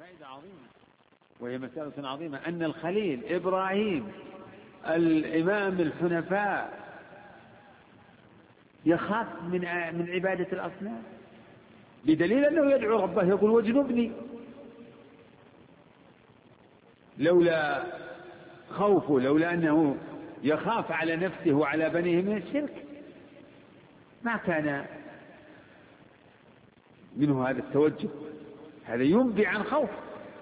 فائدة عظيمة، وهي مسألة عظيمة، أن الخليل إبراهيم الإمام الحنفاء يخاف من عبادة الأصنام، بدليل أنه يدعو ربه يقول واجنبني. لولا خوفه، لولا أنه يخاف على نفسه وعلى بنيه من الشرك ما كان منه هذا التوجه. هذا ينبي عن خوف.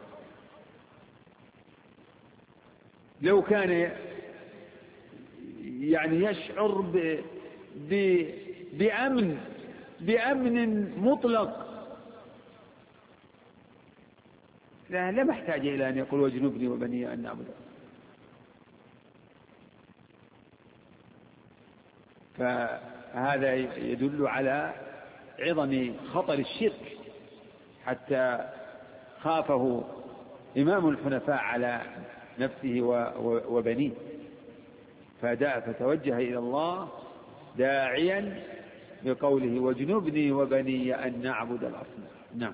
لو كان يعني يشعر بأمن مطلق لا محتاج إلى أن يقول واجنبني وبني أن نعبد. فهذا يدل على عظم خطر الشرك حتى خافه إمام الحنفاء على نفسه وبنيه، فتوجه إلى الله داعيا بقوله واجنبني وبني أن نعبد الأصنام. نعم.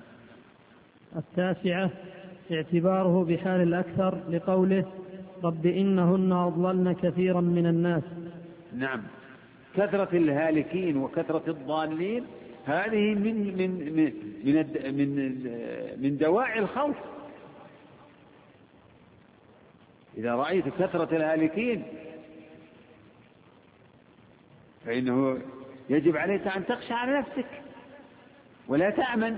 9 اعتباره بحال الأكثر لقوله رب إنهن أضللن كثيرا من الناس. نعم، كثرة الهالكين وكثرة الضالين هذه من دواعي الخوف. إذا رأيت كثرة الهالكين فإنه يجب عليك أن تخشى على نفسك ولا تأمن.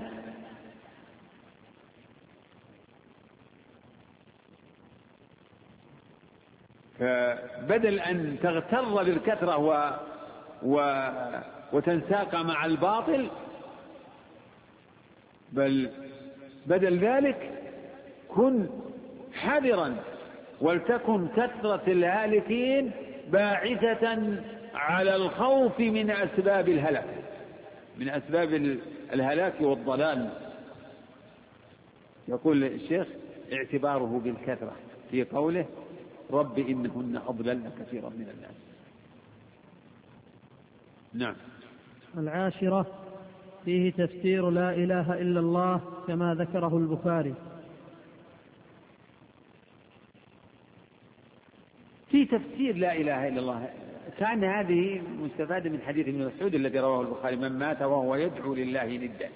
فبدل أن تغتر بالكثرة وتنساق مع الباطل، بل بدل ذلك كن حذرا، ولتكن كثرة الهالكين باعثة على الخوف من أسباب الهلاك، من أسباب الهلاك والضلال. يقول الشيخ اعتباره بالكثرة في قوله رب إنهن أضللن كثيرا من الناس. نعم. 10 فيه تفسير لا إله إلا الله كما ذكره البخاري. في تفسير لا إله إلا الله كان هذه مستفادة من حديث ابن مسعود الذي رواه البخاري من مات وهو يدعو لله ندا،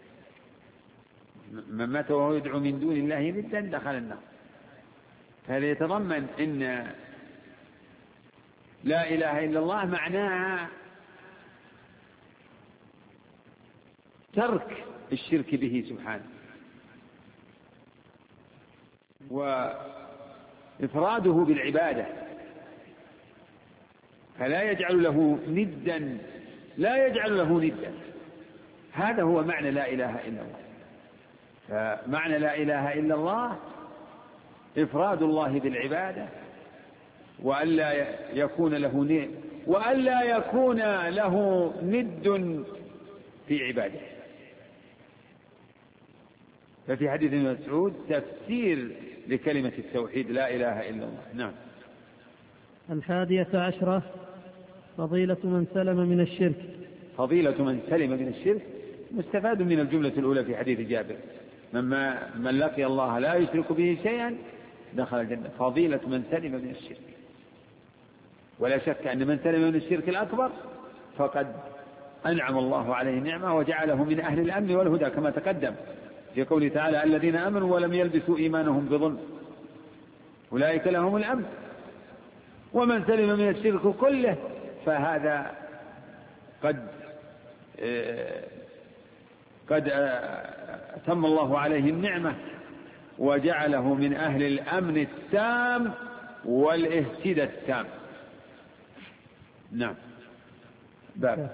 من مات وهو يدعو من دون الله ندا دخل النار. فهذا يتضمن إن لا إله إلا الله معناها ترك الشرك به سبحانه وإفراده بالعبادة، فلا يجعل له ندا، لا يجعل له ندا. هذا هو معنى لا إله إلا الله. فمعنى لا إله إلا الله إفراد الله بالعبادة، وألا يكون له ند في عباده. ففي حديث ابن مسعود تفسير لكلمة التوحيد لا إله إلا الله. نعم. 11 فضيلة من سلم من الشرك. فضيلة من سلم من الشرك مستفاد من الجملة الأولى في حديث جابر من لقي الله لا يشرك به شيئا دخل الجنة. فضيلة من سلم من الشرك، ولا شك أن من سلم من الشرك الأكبر فقد أنعم الله عليه نعمة وجعله من أهل الأمن والهدى كما تقدم في قوله تعالى الذين آمنوا ولم يلبسوا إيمانهم بظلم أولئك لهم الأمن. ومن سلم من الشرك كله فهذا قد أتم الله عليه النعمة وجعله من أهل الأمن التام والاهتداء التام. نعم. باب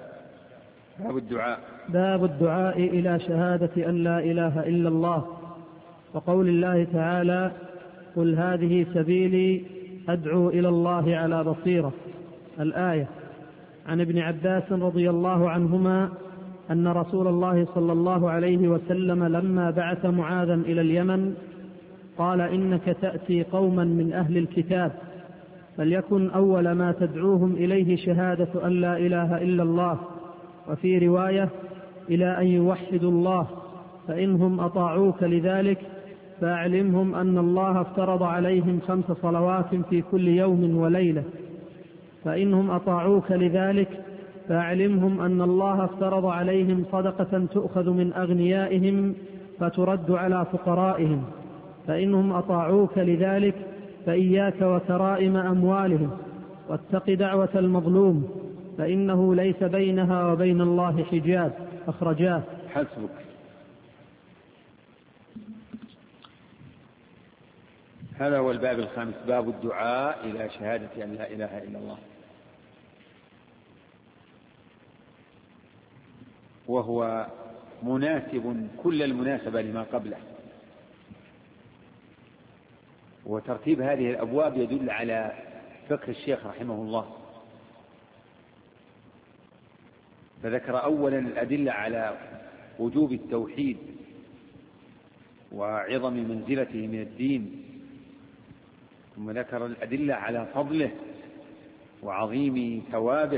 الدعاء إلى شهادة أن لا إله إلا الله، وقول الله تعالى قل هذه سبيلي أدعو إلى الله على بصيرة. الآية. عن ابن عباس رضي الله عنهما أن رسول الله صلى الله عليه وسلم لما بعث معاذا إلى اليمن قال إنك تأتي قوما من أهل الكتاب فليكن أول ما تدعوهم إليه شهادة أن لا إله إلا الله، وفي رواية إلى أن يوحدوا الله، فإنهم أطاعوك لذلك فأعلمهم أن الله افترض عليهم 5 صلوات في كل يوم وليلة، فإنهم أطاعوك لذلك فأعلمهم أن الله افترض عليهم صدقة تؤخذ من أغنيائهم فترد على فقرائهم، فإنهم أطاعوك لذلك فإياك وكرائم أموالهم، واتق دعوة المظلوم فإنه ليس بينها وبين الله حجاب. أخرجاه. حسبك. هذا هو الباب الخامس، باب الدعاء إلى شهادة أن لا إله إلا الله، وهو مناسب كل المناسبة لما قبله. وترتيب هذه الأبواب يدل على فقه الشيخ رحمه الله، فذكر أولا الأدلة على وجوب التوحيد وعظم منزلته من الدين، ثم ذكر الأدلة على فضله وعظيم ثوابه،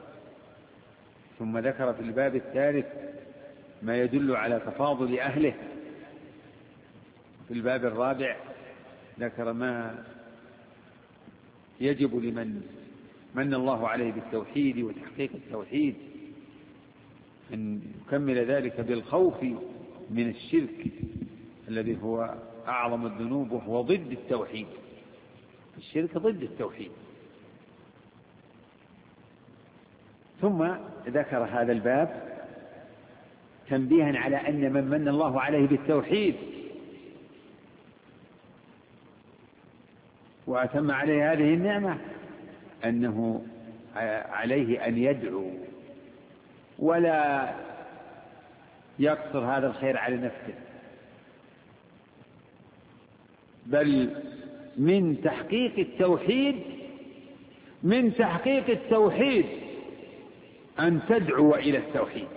ثم ذكر في الباب الثالث ما يدل على تفاضل أهله، في الباب الرابع ذكر ما يجب لمن من الله عليه بالتوحيد وتحقيق التوحيد أن يكمل ذلك بالخوف من الشرك الذي هو أعظم الذنوب وهو ضد التوحيد. الشرك ضد التوحيد. ثم ذكر هذا الباب تنبيها على أن من من الله عليه بالتوحيد وأتم عليه هذه النعمة أنه عليه أن يدعو ولا يقصر هذا الخير على نفسه، بل من تحقيق التوحيد أن تدعو إلى التوحيد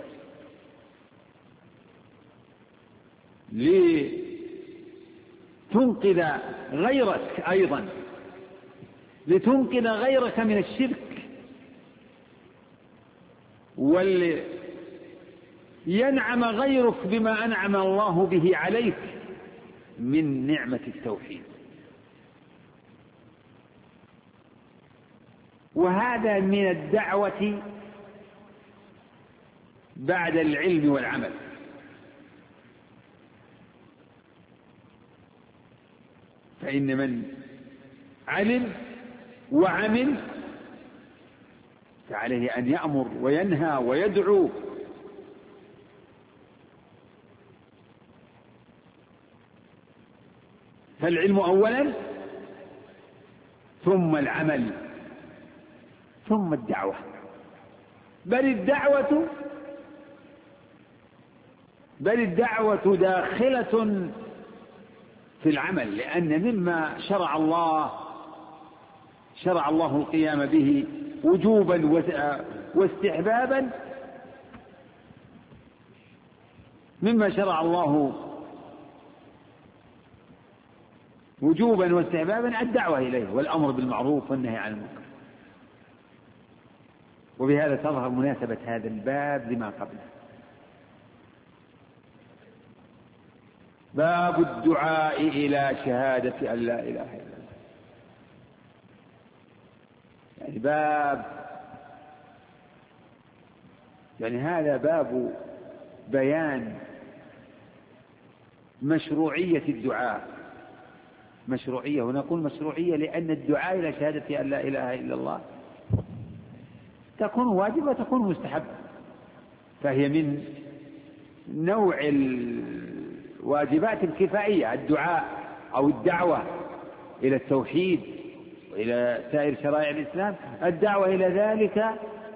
لتنقذ غيرك أيضا، لتنقذ غيرك من الشرك، ولينعم غيرك بما أنعم الله به عليك من نعمة التوحيد. وهذا من الدعوة بعد العلم والعمل، فإن من علم وعمل فعليه أن يأمر وينهى ويدعو، فالعلم أولا ثم العمل ثم الدعوة، بل الدعوة داخلة في العمل، لأن مما شرع الله القيام به وجوبا واستحبابا، مما شرع الله وجوبا واستحبابا الدعوة إليه والأمر بالمعروف والنهي عن المنكر. وبهذا تظهر مناسبة هذا الباب لما قبله. باب الدعاء إلى شهادة أن لا إله إلا الله، يعني هذا باب بيان مشروعية الدعاء. مشروعية، ونقول مشروعية لأن الدعاء إلى شهادة أن لا إله إلا الله تكون واجبة وتكون مستحبة، فهي من نوع الواجبات الكفائية، الدعاء أو الدعوة إلى التوحيد وإلى سائر شرائع الإسلام، الدعوة إلى ذلك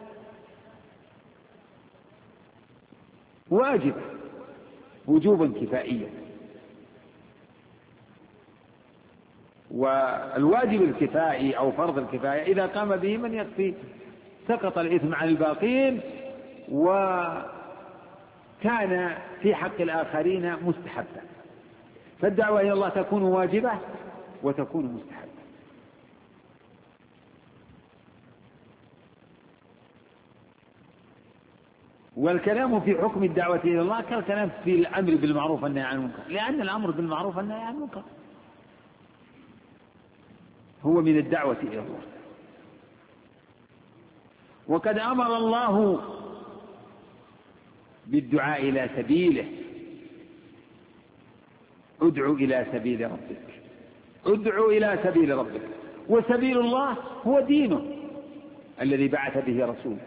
واجب وجوبا كفائيا. والواجب الكفائي أو فرض الكفاية إذا قام به من يكفي سقط الإثم عن الباقين وكان في حق الآخرين مستحبا، فالدعوة إلى الله تكون واجبة وتكون مستحبة. والكلام في حكم الدعوة إلى الله كالكلام في الأمر بالمعروف والنهي عن المنكر، لأن الأمر بالمعروف والنهي عن المنكر هو من الدعوة إلى الله. وقد أمر الله بالدعاء إلى سبيله، ادع إلى سبيل ربك، ادع إلى سبيل ربك. وسبيل الله هو دينه الذي بعث به رسوله.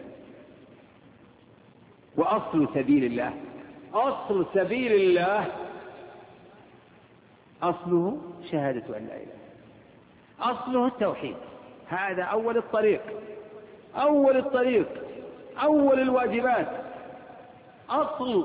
وأصل سبيل الله، أصل سبيل الله أصله شهادة أن لا إله، أصله التوحيد. هذا أول الطريق، أول الطريق، أول الواجبات. أصل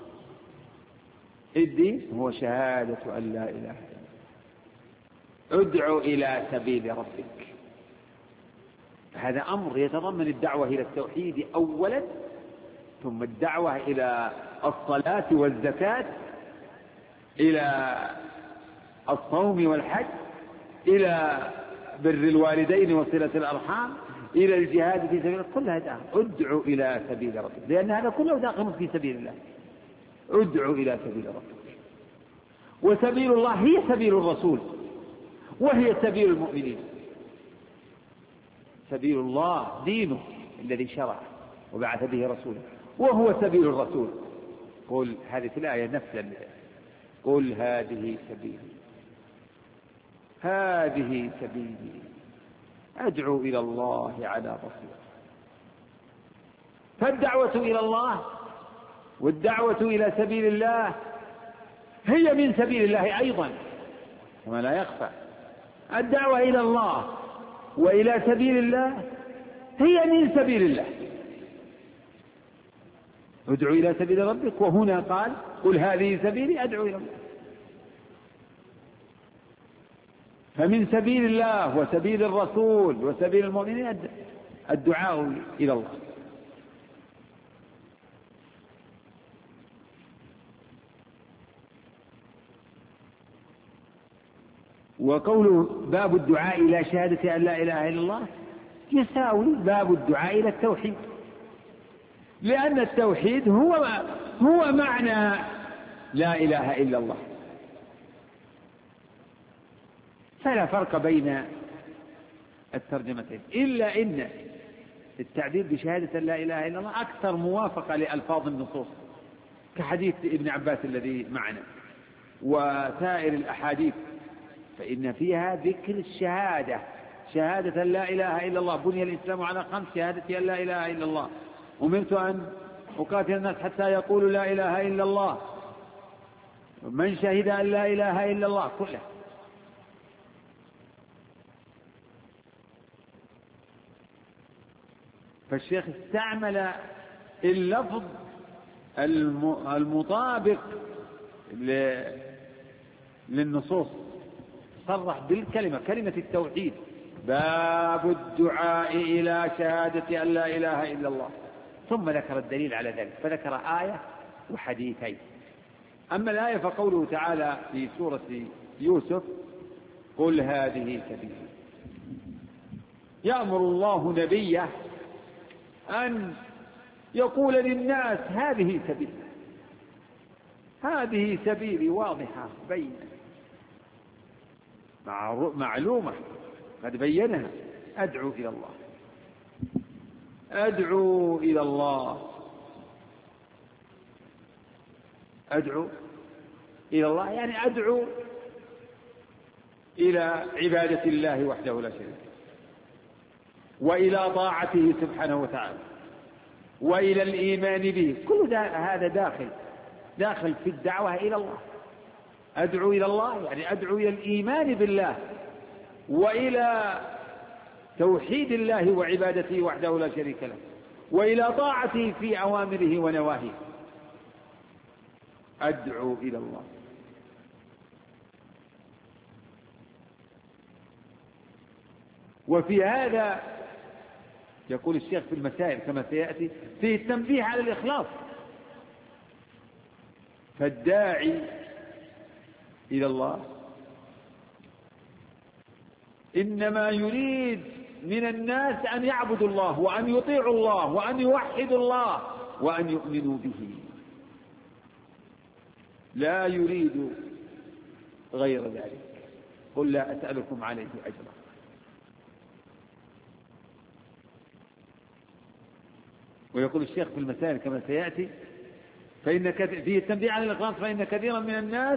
الدين هو شهادة أن لا إله إلا الله. ادع إلى سبيل ربك. هذا أمر يتضمن الدعوة إلى التوحيد أولا، ثم الدعوة إلى الصلاة والزكاة، إلى الصوم والحج، إلى بر الوالدين وصلة الأرحام، إلى الجهاد في سبيل الله. كلها داخل ادع إلى سبيل ربك، لأن هذا كله داخل في سبيل الله. ادع إلى سبيل ربك. وسبيل الله هي سبيل الرسول، وهي سبيل المؤمنين. سبيل الله دينه الذي شرع وبعث به رسوله، وهو سبيل الرسول. قل هذه الآية نفسها، قل هذه سبيلي، هذه سبيلي أدعو إلى الله على بصيرة. فالدعوة إلى الله والدعوة إلى سبيل الله هي من سبيل الله أيضا، كما لا يخفى. الدعوة إلى الله وإلى سبيل الله هي من سبيل الله. ادعو إلى سبيل ربك، وهنا قال قل هذه سبيلي أدعو إلى الله. فمن سبيل الله وسبيل الرسول وسبيل المؤمنين الدعاء إلى الله. وقوله باب الدعاء إلى شهادة أن لا إله إلا الله يساوي باب الدعاء إلى التوحيد، لأن التوحيد هو معنى لا إله إلا الله. فلا فرق بين الترجمتين، إلا إن التعبير بشهادة لا إله إلا الله أكثر موافقة لألفاظ النصوص، كحديث ابن عباس الذي معنا وسائر الأحاديث، فإن فيها ذكر الشهادة، شهادة لا إله إلا الله. بني الإسلام على 5: شهادة أن لا إله إلا الله، أمرت أن أقاتل الناس حتى يقولوا لا إله إلا الله، من شهد أن لا إله إلا الله كله. فالشيخ استعمل اللفظ المطابق للنصوص، صرح بالكلمة، كلمة التوحيد: باب الدعاء إلى شهادة أن لا إله إلا الله. ثم ذكر الدليل على ذلك، فذكر آية وحديثين. أما الآية فقوله تعالى في سورة يوسف: قل هذه سبيلي. يأمر الله نبيه أن يقول للناس هذه سبيلي، هذه سبيلي واضحة بينة معلومة قد بينها. أدعو إلى الله، أدعو إلى الله، أدعو إلى الله، يعني أدعو إلى عبادة الله وحده لا شريك له، وإلى طاعته سبحانه وتعالى، وإلى الإيمان به. كل هذا داخل في الدعوة إلى الله. أدعو إلى الله يعني أدعو إلى الإيمان بالله، وإلى توحيد الله وعبادته وحده لا شريك له، وإلى طاعته في أوامره ونواهيه. أدعو إلى الله. وفي هذا يقول الشيخ في المسائل كما سيأتي فيه التنبيه على الإخلاص. فالداعي إلى الله إنما يريد من الناس أن يعبدوا الله، وأن يطيعوا الله، وأن يوحدوا الله، وأن يؤمنوا به، لا يريد غير ذلك. قل لا أسألكم عليه أجرا. ويقول الشيخ في المسائل كما سيأتي فيه التنبيه على الإخلاص، فإن كثيرا من الناس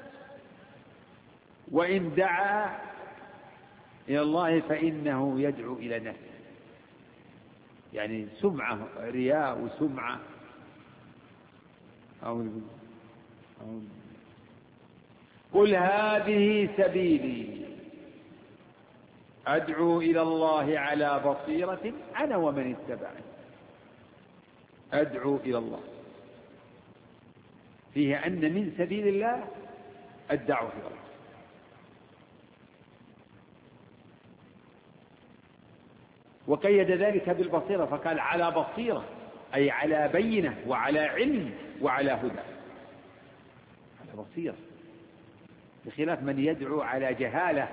وإن دعا إلى الله فإنه يدعو إلى نفسه، يعني سمعة، رياء وسمعة. قل هذه سبيلي أدعو إلى الله على بصيرة أنا ومن اتبعني. أدعو إلى الله فيه أن من سبيل الله الدعوة إلى الله. وقيد ذلك بالبصيرة فقال على بصيرة، أي على بينة وعلى علم وعلى هدى، على بصيرة، بخلاف من يدعو على جهالة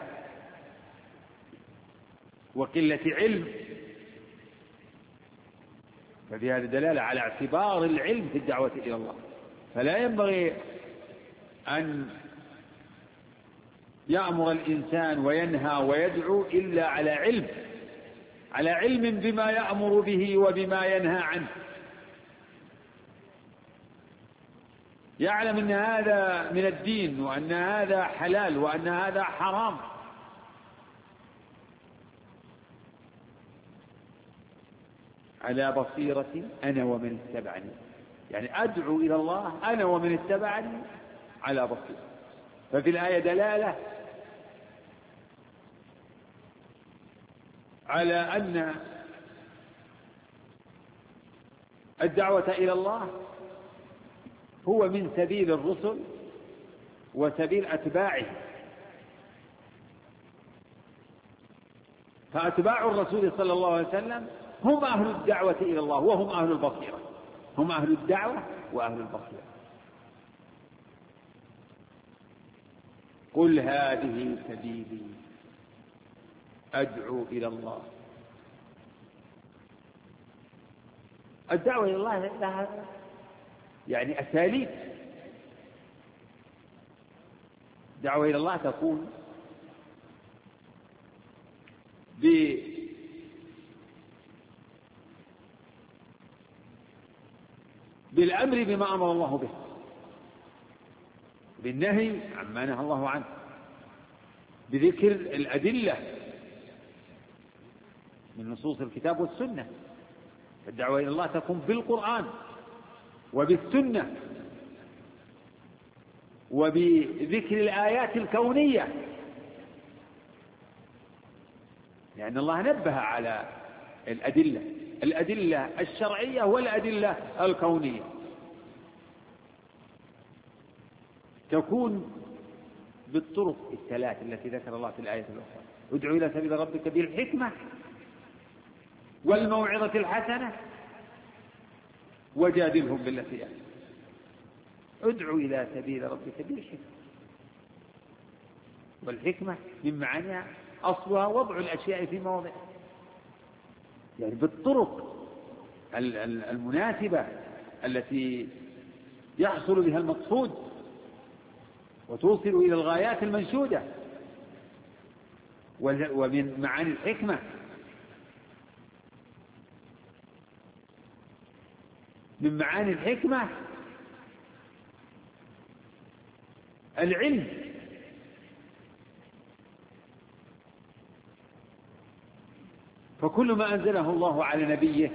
وقلة علم. ففي هذا دلالة على اعتبار العلم في الدعوة إلى الله، فلا ينبغي أن يأمر الإنسان وينهى ويدعو إلا على علم، على علم بما يأمر به وبما ينهى عنه، يعلم أن هذا من الدين وأن هذا حلال وأن هذا حرام. على بصيرة أنا ومن اتبعني، يعني أدعو إلى الله أنا ومن اتبعني على بصيرة. ففي الآية دلالة على أن الدعوة إلى الله هو من سبيل الرسل وسبيل أتباعه. فأتباع الرسول صلى الله عليه وسلم هم أهل الدعوة إلى الله وهم أهل البصيرة، هم أهل الدعوة وأهل البصيرة. قل هذه سبيلي أدعو إلى الله. الدعوة إلى الله لها يعني أساليب. الدعوة إلى الله تكون بالأمر بما أمر الله به، بالنهي عما نهى الله عنه، بذكر الأدلة من نصوص الكتاب والسنة. الدعوة إلى الله تكون بالقرآن وبالسنة وبذكر الآيات الكونية، لأن الله نبه على الأدلة الشرعية والأدلة الكونية. تكون بالطرق الثلاث التي ذكر الله في الآية الأخرى: ادعو إلى سبيل ربك بالحكمة والموعظة الحسنة وجادلهم بالتي أحسن. ادعو إلى سبيل ربك بالحكمة، والحكمة من معانيها أصلها وضع الأشياء في مواضعها، يعني بالطرق المناسبة التي يحصل بها المقصود وتوصل إلى الغايات المنشودة. ومن معاني الحكمة العلم، فكل ما أنزله الله على نبيه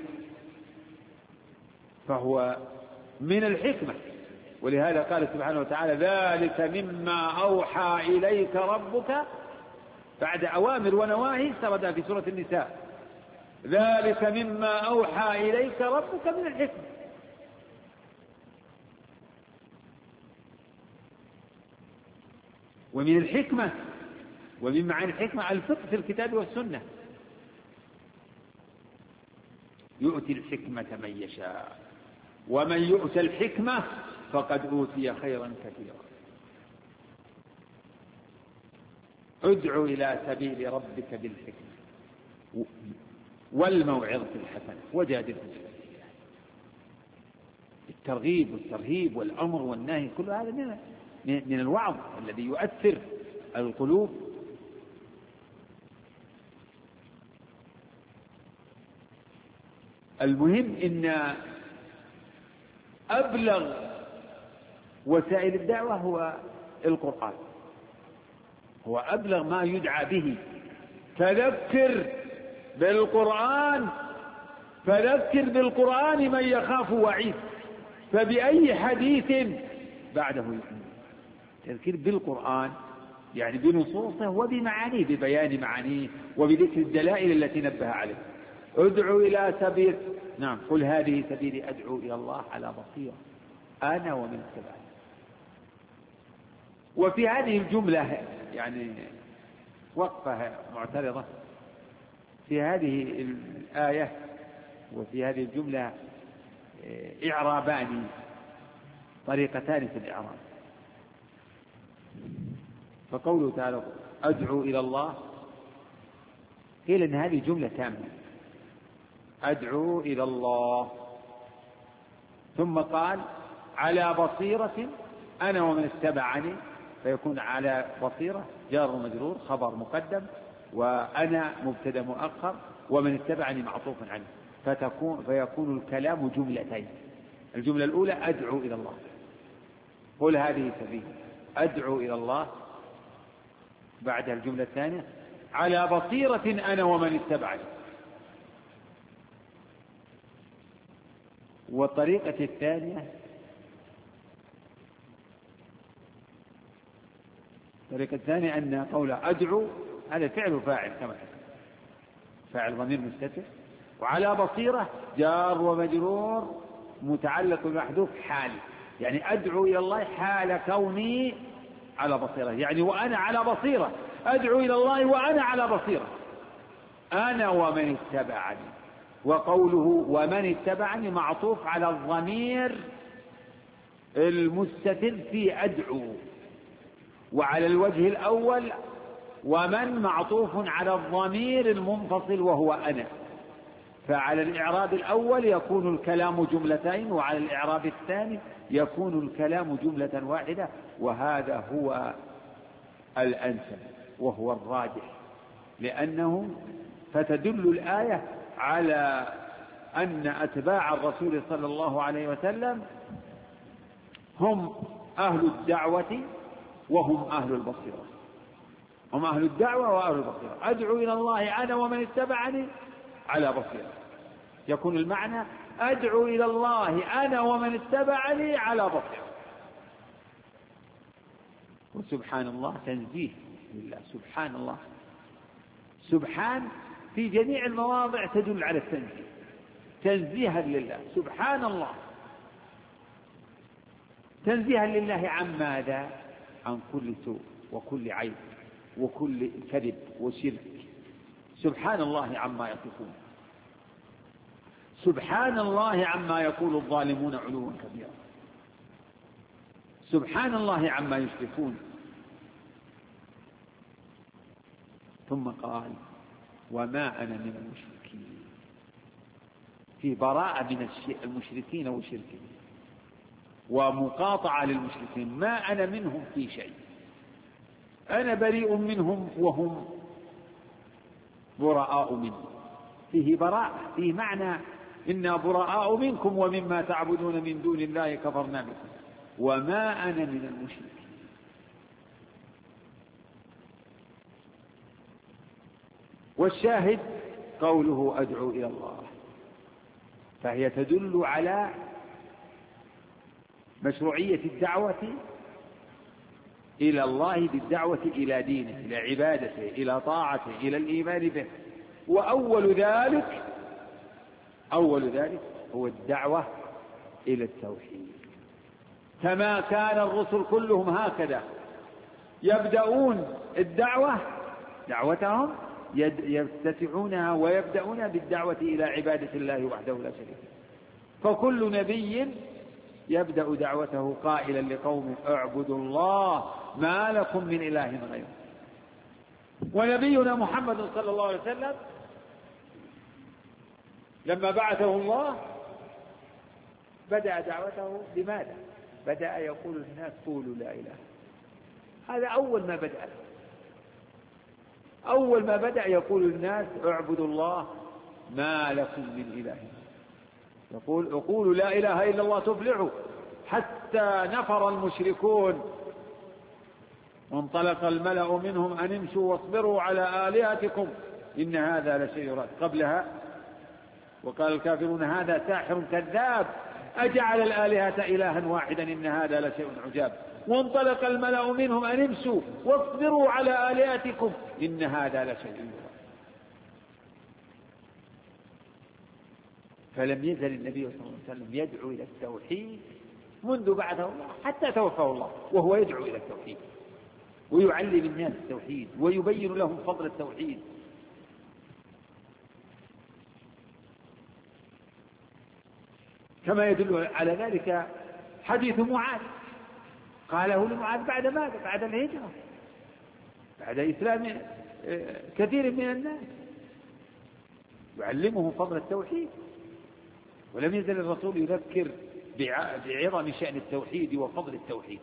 فهو من الحكمة. ولهذا قال سبحانه وتعالى: ذلك مما أوحى إليك ربك، بعد أوامر ونواهي سردها في سورة النساء. ذلك مما أوحى إليك ربك من الحكمة. ومن الحكمة ومن معاني الحكمة الفقه في الكتاب والسنة. يؤتي الحكمة من يشاء ومن يؤت الحكمة فقد أوتي خيرا كثيرا. ادعو إلى سبيل ربك بالحكمة والموعظة الحسنة وجادلهم بالتي هي أحسن. الترغيب والترهيب والأمر والنهي، كل هذا من الوعظ الذي يؤثر القلوب. المهم إن أبلغ وسائل الدعوة هو القرآن، هو أبلغ ما يدعى به. فذكر بالقرآن من يخاف وعيد، فبأي حديث بعده يؤمن. تذكير بالقرآن يعني بنصوصه وبمعانيه، ببيان معانيه وبذكر الدلائل التي نبه عليه. ادعو إلى سبيل، نعم، قل هذه سبيلي أدعو إلى الله على بصيرة أنا ومن اتبعني. وفي هذه الجملة يعني وقفة معترضة في هذه الآية وفي هذه الجملة إعرابان، طريقتان في الإعراب. فقوله تعالى أدعو إلى الله، قيل إن هذه جملة تامة، أدعو إلى الله، ثم قال على بصيرة أنا ومن اتبعني، فيكون على بصيرة جار ومجرور خبر مقدم، وأنا مبتدأ مؤخر، ومن اتبعني معطوف عنه، فيكون الكلام جملتين. الجملة الأولى أدعو إلى الله، قل هذه سبيل أدعو إلى الله، بعدها الجملة الثانية على بصيرة أنا ومن اتبعني. والطريقة الثانية أن قول أدعو هذا فعل فاعل كما فاعل ضمير مستتر، وعلى بصيرة جار ومجرور متعلق بمحذوف حال، يعني أدعو إلى الله حال كوني على بصيرة، يعني وأنا على بصيرة، أدعو إلى الله وأنا على بصيرة أنا ومن اتبعني. وقوله ومن اتبعني معطوف على الضمير المستتر في أدعو، وعلى الوجه الأول ومن معطوف على الضمير المنفصل وهو أنا، فعلى الإعراب الأول يكون الكلام جملتين، وعلى الإعراب الثاني يكون الكلام جملة واحدة، وهذا هو الأنسب وهو الراجح، لأنه فتدل الآية على أن أتباع الرسول صلى الله عليه وسلم هم أهل الدعوة وهم أهل البصيرة، هم أهل الدعوة وأهل البصيرة. أدعو إلى الله أنا ومن اتبعني على بصيرة، يكون المعنى أدعو إلى الله أنا ومن اتبعني على بصيرة. وسبحان الله تنزيه لله، سبحان الله، سبحان في جميع المواضع تدل على التنزيه، تنزيها لله، سبحان الله، تنزيها لله عن ماذا؟ عن كل سوء وكل عيب وكل كذب وشرك. سبحان الله عما يصفون، سبحان الله عما يقول الظالمون علوا كبيرا، سبحان الله عما يشركون. ثم قال وما أنا من المشركين، في براءة من المشركين وشركهم ومقاطعة للمشركين، ما أنا منهم في شيء، أنا بريء منهم وهم براء مني. فيه براءة، فيه معنى إنا براء منكم ومما تعبدون من دون الله كفرنا بكم وما أنا من المشركين. والشاهد قوله أدعو إلى الله، فهي تدل على مشروعية الدعوة إلى الله، بالدعوة إلى دينه، إلى عبادته، إلى طاعته، إلى الإيمان به. وأول ذلك هو الدعوة إلى التوحيد، كما كان الرسل كلهم هكذا يبدأون الدعوة، دعوتهم يفتتحونها ويبدأون بالدعوة إلى عبادة الله وحده لا شريك له. فكل نبي يبدأ دعوته قائلا لقومه اعبدوا الله ما لكم من إله غيره. ونبينا محمد صلى الله عليه وسلم لما بعثه الله بدأ دعوته بماذا؟ بدأ يقول للناس قولوا لا إله. هذا أول ما بدأ، أول ما بدأ يقول للناس اعبدوا الله ما لكم من إله. يقول قولوا لا إله إلا الله تفلحوا. حتى نفر المشركون وانطلق الملأ منهم أن امشوا واصبروا على آلهتكم إن هذا لشيء راد. قبلها وقال الكافرون هذا ساحر كذاب أجعل الآلهة إلها واحدا إن هذا لشيء عجاب. وانطلق الملأ منهم أن امشوا واصبروا على آلهتكم إن هذا لشيء راد. فلم يزل النبي صلى الله عليه وسلم يدعو إلى التوحيد منذ بعثه الله حتى توفاه الله وهو يدعو إلى التوحيد ويعلم الناس التوحيد ويبين لهم فضل التوحيد. كما يدل على ذلك حديث معاذ قاله لمعاذ بعد ماذا؟ بعد الهجرة، بعد إسلام كثير من الناس، يعلمهم فضل التوحيد. ولم يزل الرسول يذكر بعظم شأن التوحيد وفضل التوحيد.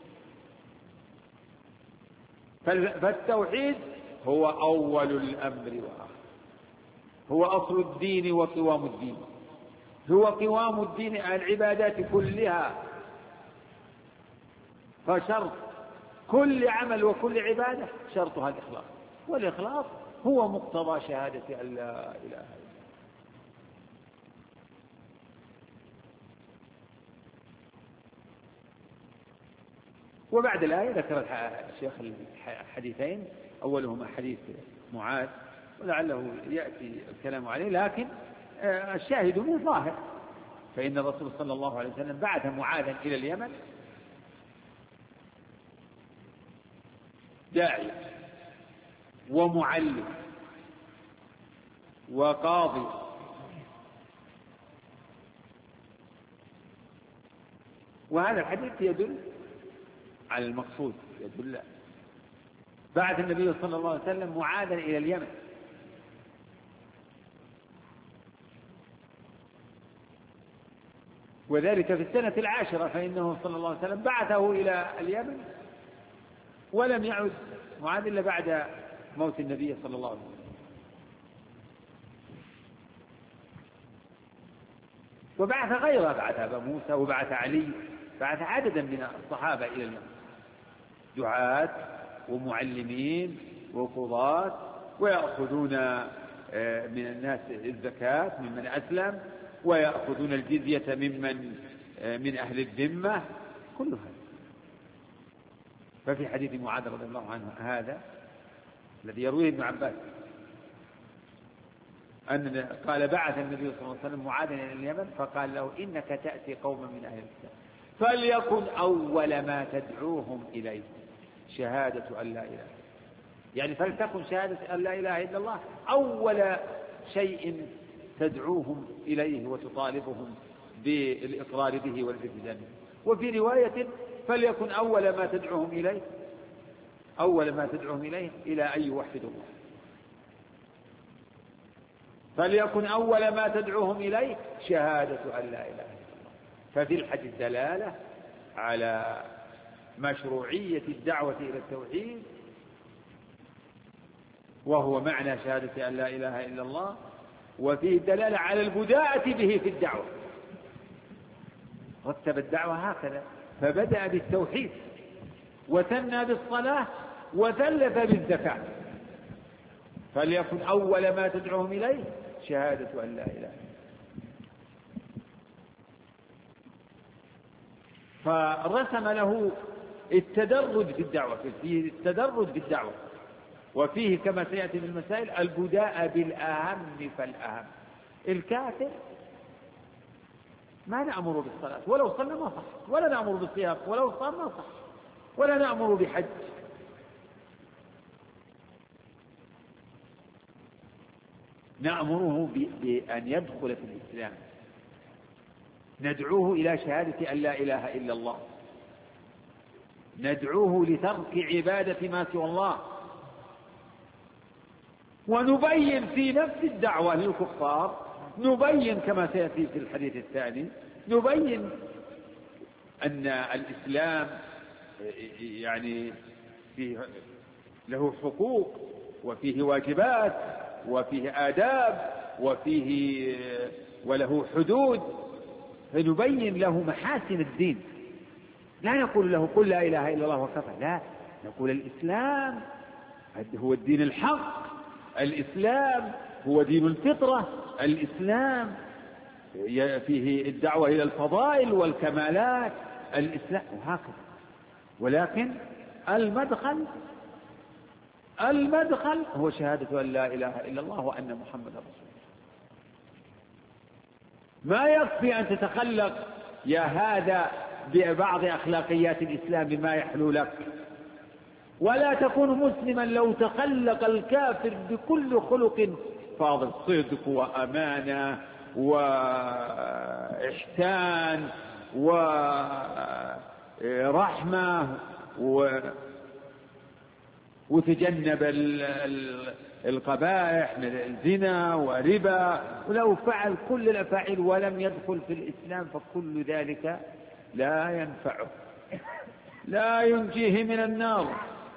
فالتوحيد هو أول الأمر وآخر، هو أصل الدين وقوام الدين، هو قوام الدين العبادات كلها. فشرط كل عمل وكل عبادة شرطها الإخلاص، والإخلاص هو مقتضى شهادة أن لا إله إلا الله. وبعد الآية ذكر الشيخ الحديثين، أولهما حديث معاذ ولعله يأتي الكلام عليه، لكن الشاهد منه ظاهر. فإن الرسول صلى الله عليه وسلم بعث معاذا إلى اليمن داعي ومعلم وقاضي، وهذا الحديث يدل على المقصود، يدل. بعث النبي صلى الله عليه وسلم معاذا إلى اليمن، وذلك في السنة 10، فإنه صلى الله عليه وسلم بعثه إلى اليمن ولم يعد معاذ إلا بعد موت النبي صلى الله عليه وسلم. وبعث غيره، بعث أبا موسى وبعث علي، بعث عددا من الصحابة إلى اليمن، دعاة ومعلمين وقضاة، ويأخذون من الناس الزكاة ممن أسلم، ويأخذون الجزية من أهل الذمة، كل هذا. ففي حديث معاذ رضي الله عنه هذا الذي يرويه ابن عباس أن قال بعث النبي صلى الله عليه وسلم معاذا إلى اليمن فقال له إنك تأتي قوما من أهل الكتاب فليكن أول ما تدعوهم إليه شهادة أن لا إله، يعني فلتكن شهادة أن لا إله إلا الله أول شيء تدعوهم إليه وتطالبهم بالإقرار به والالتزام به. وفي رواية فليكن أول ما تدعوهم إليه، أول ما تدعوهم إليه إلى أن يوحدوا الله، فليكن أول ما تدعوهم إليه شهادة أن لا إله إلا الله. ففي الحديث دلالة على مشروعية الدعوة إلى التوحيد، وهو معنى شهادة أن لا إله إلا الله، وفيه دلالة على البداءة به في الدعوة. رتب الدعوة هكذا، فبدأ بالتوحيد وثنى بالصلاة وثلث بالزكاة. فليكن أول ما تدعوهم إليه شهادة أن لا إله إلا الله. فرسم له التدرج في الدعوة، فيه التدرج في الدعوة، وفيه كما سيأتي في المسائل البداء بالأهم فالأهم. الكافر ما نأمر بالصلاة ولو صلى ما صح، ولا نأمر بالصيام ولو صام ما صح، ولا نأمر بحج. نأمره بأن يدخل في الإسلام، ندعوه إلى شهادة أن لا إله إلا الله، ندعوه لترك عبادة ما سوى الله، ونبين في نفس الدعوة للكفار، نبين كما سيأتي في الحديث الثاني، نبين أن الإسلام يعني فيه له حقوق وفيه واجبات وفيه آداب وله حدود، فنبين له محاسن الدين. لا نقول له قل لا إله إلا الله وكفى، لا، نقول الإسلام هو الدين الحق، الإسلام هو دين الفطرة، الإسلام فيه الدعوة إلى الفضائل والكمالات، الإسلام وهكذا. ولكن المدخل هو شهادة أن لا إله إلا الله وأن محمد رسول الله. ما يكفي أن تتخلق يا هذا ببعض أخلاقيات الإسلام بما يحلو لك، ولا تكون مسلما لو تخلق الكافر بكل خلق فاضل، صدق وأمانة وإحسان ورحمة وتجنب القبائح من الزنا وربا، ولو فعل كل الأفاعيل ولم يدخل في الإسلام فكل ذلك لا ينفعه، لا ينجيه من النار.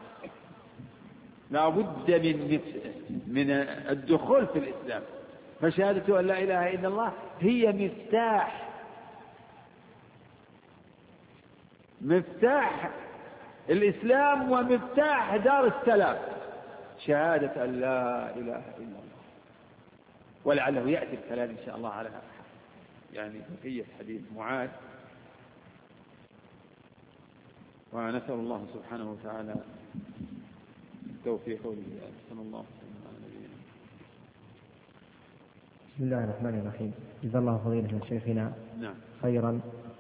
لا بد من الدخول في الإسلام. فشهادة أن لا إله إلا الله هي مفتاح الإسلام ومفتاح دار السلام، شهادة أن لا إله إلا الله. ولعله يأتي الكلام إن شاء الله على يعني بقية حديث معاذ. ونسأل الله سبحانه وتعالى التوفيق والهداية. صلى الله عليه وسلم. بسم الله الرحمن الرحيم. جزا الله فضيلة شيخنا خيرا.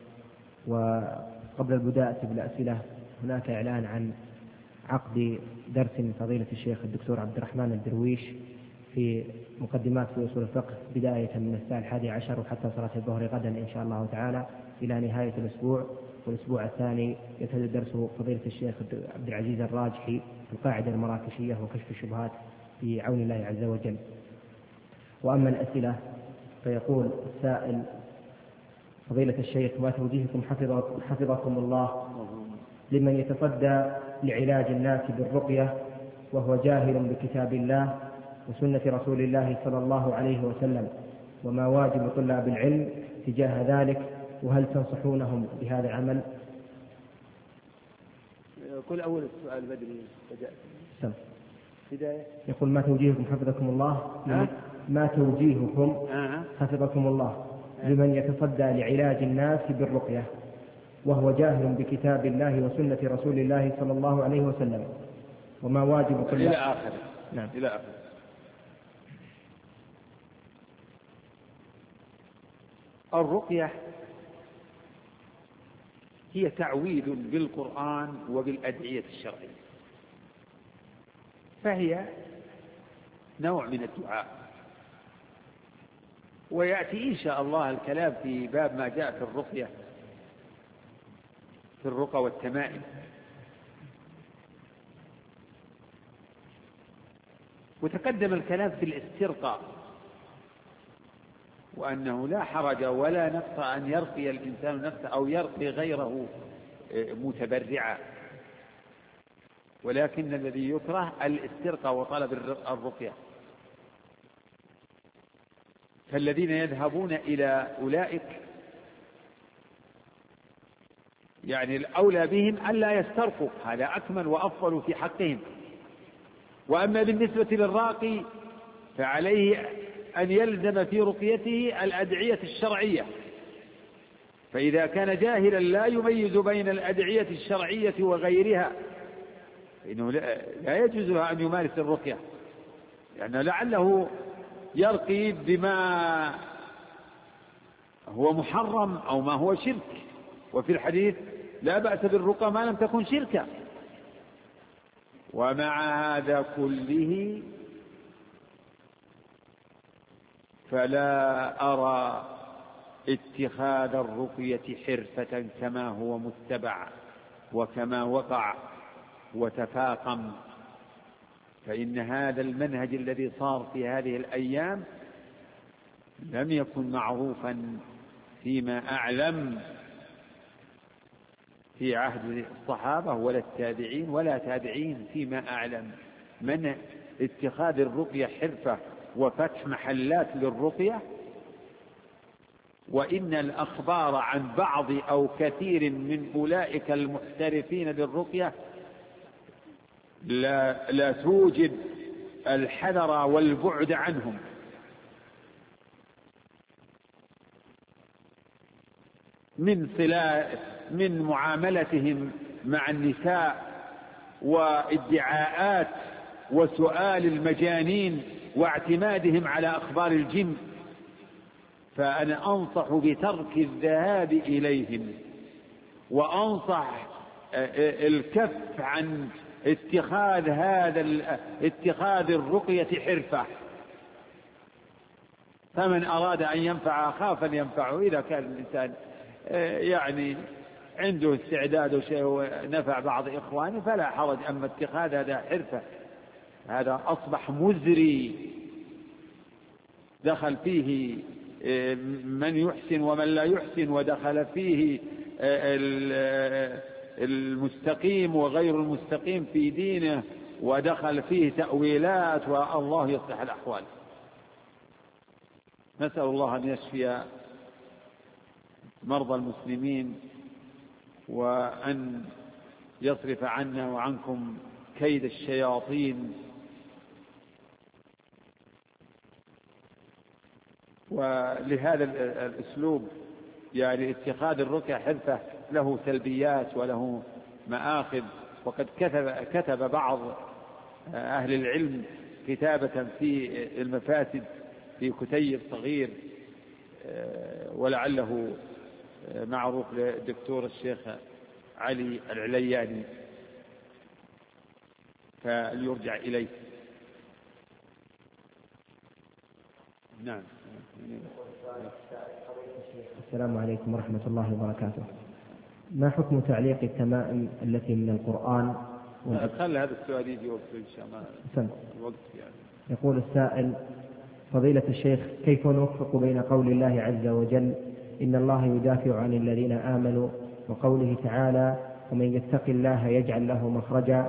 وقبل البداية بالأسئلة هناك إعلان عن عقد درس من فضيلة الشيخ الدكتور عبد الرحمن الدرويش في مقدمات في أصول الفقه بداية من الساعة 11 وحتى صلاة الظهر غدا إن شاء الله تعالى إلى نهاية الأسبوع. والأسبوع الثاني يبتدئ درس فضيلة الشيخ عبد العزيز الراجحي في القاعدة المراكشية وكشف الشبهات بعون الله عز وجل. وأما الأسئلة فيقول السائل: فضيلة الشيخ، ما توجيهكم حفظكم الله لمن يتصدى لعلاج الناس بالرقية وهو جاهل بكتاب الله وسنة رسول الله صلى الله عليه وسلم، وما واجب طلاب العلم تجاه ذلك، وهل تنصحونهم بهذا العمل؟ كل أول السؤال بدري بداية. يقول: ما توجيهكم حفظكم الله ما توجيهكم حفظكم الله لمن يتصدى لعلاج الناس بالرقية وهو جاهل بكتاب الله وسنة رسول الله صلى الله عليه وسلم، وما واجب طلاب إلى آخر. نعم. إلى آخر. الرقية هي تعويذ بالقرآن وبالأدعية الشرعية، فهي نوع من الدعاء. ويأتي إن شاء الله الكلام في باب ما جاء في الرقية في الرقى والتمائم. وتقدم الكلام في الاسترقاء، وأنه لا حرج ولا نقص أن يرقي الإنسان نفسه أو يرقي غيره متبرعا، ولكن الذي يكره الاسترقاء وطلب الرقية. فالذين يذهبون إلى أولئك يعني الأولى بهم ألا يسترقوا، هذا أكمل وأفضل في حقهم. وأما بالنسبة للراقي فعليه أن يلزم في رقيته الأدعية الشرعية، فإذا كان جاهلا لا يميز بين الأدعية الشرعية وغيرها فإنه لا يجوز له أن يمارس الرقية، يعني لعله يرقي بما هو محرم أو ما هو شرك. وفي الحديث: لا بأس بالرقى ما لم تكن شركا. ومع هذا كله فلا أرى اتخاذ الرقية حرفة كما هو متبع وكما وقع وتفاقم، فإن هذا المنهج الذي صار في هذه الأيام لم يكن معروفا فيما أعلم في عهد الصحابة ولا التابعين ولا تابعين فيما أعلم من اتخاذ الرقية حرفة وفتح محلات للرقية، وإن الأخبار عن بعض أو كثير من أولئك المحترفين بالرقية لا توجب الحذر والبعد عنهم، من معاملتهم مع النساء وادعاءات وسؤال المجانين واعتمادهم على أخبار الجن. فأنا أنصح بترك الذهاب إليهم، وأنصح الكف عن اتخاذ الرقية حرفة. فمن أراد أن ينفع أخاه فلينفعه، إذا كان الإنسان يعني عنده استعداد وشيء ونفع بعض إخوانه فلا حرج. أما اتخاذ هذا حرفة هذا أصبح مزري، دخل فيه من يحسن ومن لا يحسن، ودخل فيه المستقيم وغير المستقيم في دينه، ودخل فيه تأويلات، والله يصلح الأحوال. نسأل الله أن يشفي مرضى المسلمين، وأن يصرف عنا وعنكم كيد الشياطين. ولهذا الأسلوب يعني اتخاذ الرقية حرفة له سلبيات وله مآخذ، وقد كتب بعض أهل العلم كتابة في المفاسد في كتيب صغير، ولعله معروف للدكتور الشيخ علي العلياني فليرجع إليه. نعم. السلام عليكم ورحمة الله وبركاته. ما حكم تعليق التمائم التي من القرآن؟ خلي هذا السؤال يجي وقت إن شاء الله. الوقت يعني. يقول السائل: فضيلة الشيخ، كيف نوفق بين قول الله عز وجل إن الله يدافع عن الذين آمنوا، وقوله تعالى ومن يتق الله يجعل له مخرجا،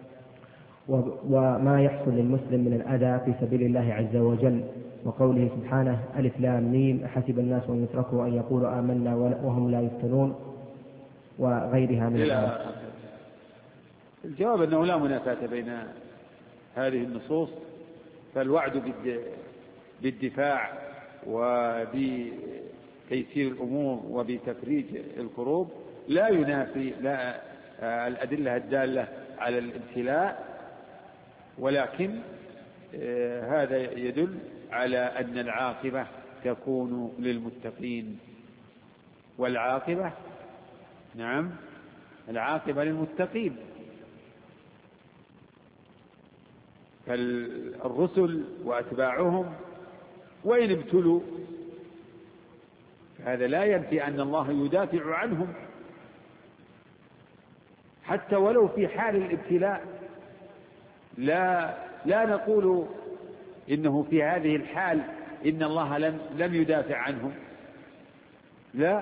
وما يحصل للمسلم من الأذى في سبيل الله عز وجل، وقوله سبحانه ألف لام ميم أحسب الناس أن يتركوا أن يقولوا آمنا وهم لا يفتنون، وغيرها من الآيات؟ الجواب أنه لا منافاة بين هذه النصوص، فالوعد بالدفاع وبتيسير الأمور وبتفريج الكروب لا ينافي الأدلة الدالة على الابتلاء، ولكن هذا يدل على أن العاقبة تكون للمتقين، والعاقبة نعم العاقبة للمتقين. فالرسل وأتباعهم وإن ابتلوا هذا لا ينفي أن الله يدافع عنهم، حتى ولو في حال الابتلاء لا نقول إنه في هذه الحال إن الله لم يدافع عنهم، لا،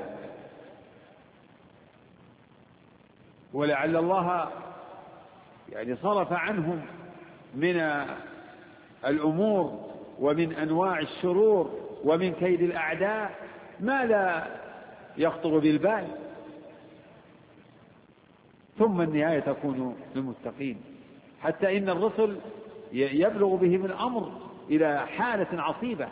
ولعل الله يعني صرف عنهم من الأمور ومن أنواع الشرور ومن كيد الأعداء ما لا يخطر بالبال، ثم النهاية تكون للمتقين. حتى إن الرسل يبلغ بهم الأمر إلى حالة عصيبة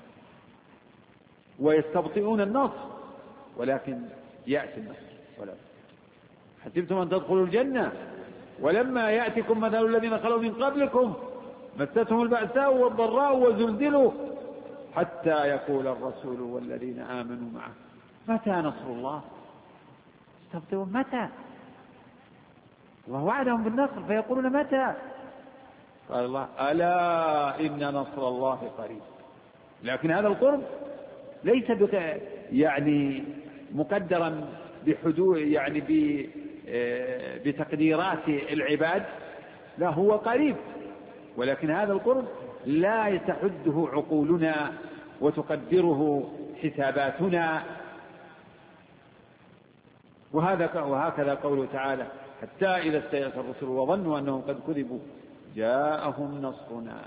ويستبطئون النصر، ولكن يأتي النصر. ولا حسبتم أن تدخلوا الجنة ولما يأتكم مثل الذين خلوا من قبلكم مستهم البأساء والضراء وزلزلوا حتى يقول الرسول والذين آمنوا معه متى نصر الله؟ يستبطئون متى؟ الله وعدهم بالنصر فيقولون متى؟ قال الله ألا إن نصر الله قريب. لكن هذا القرب ليس يعني مقدرا بحدود يعني بتقديرات العباد، لا هو قريب، ولكن هذا القرب لا تحده عقولنا وتقدره حساباتنا. وهكذا قوله تعالى: حتى إذا استيأس الرسل وظنوا أنهم قد كذبوا جاءهم نصرنا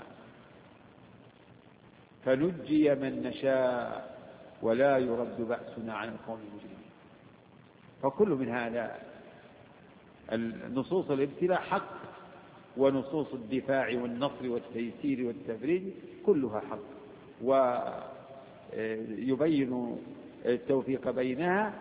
فنجي من نشاء ولا يرد بأسنا عن القوم المجرمين. فكل من هذا النصوص الابتلاء حق، ونصوص الدفاع والنصر والتيسير والتفريج كلها حق، ويبين التوفيق بينها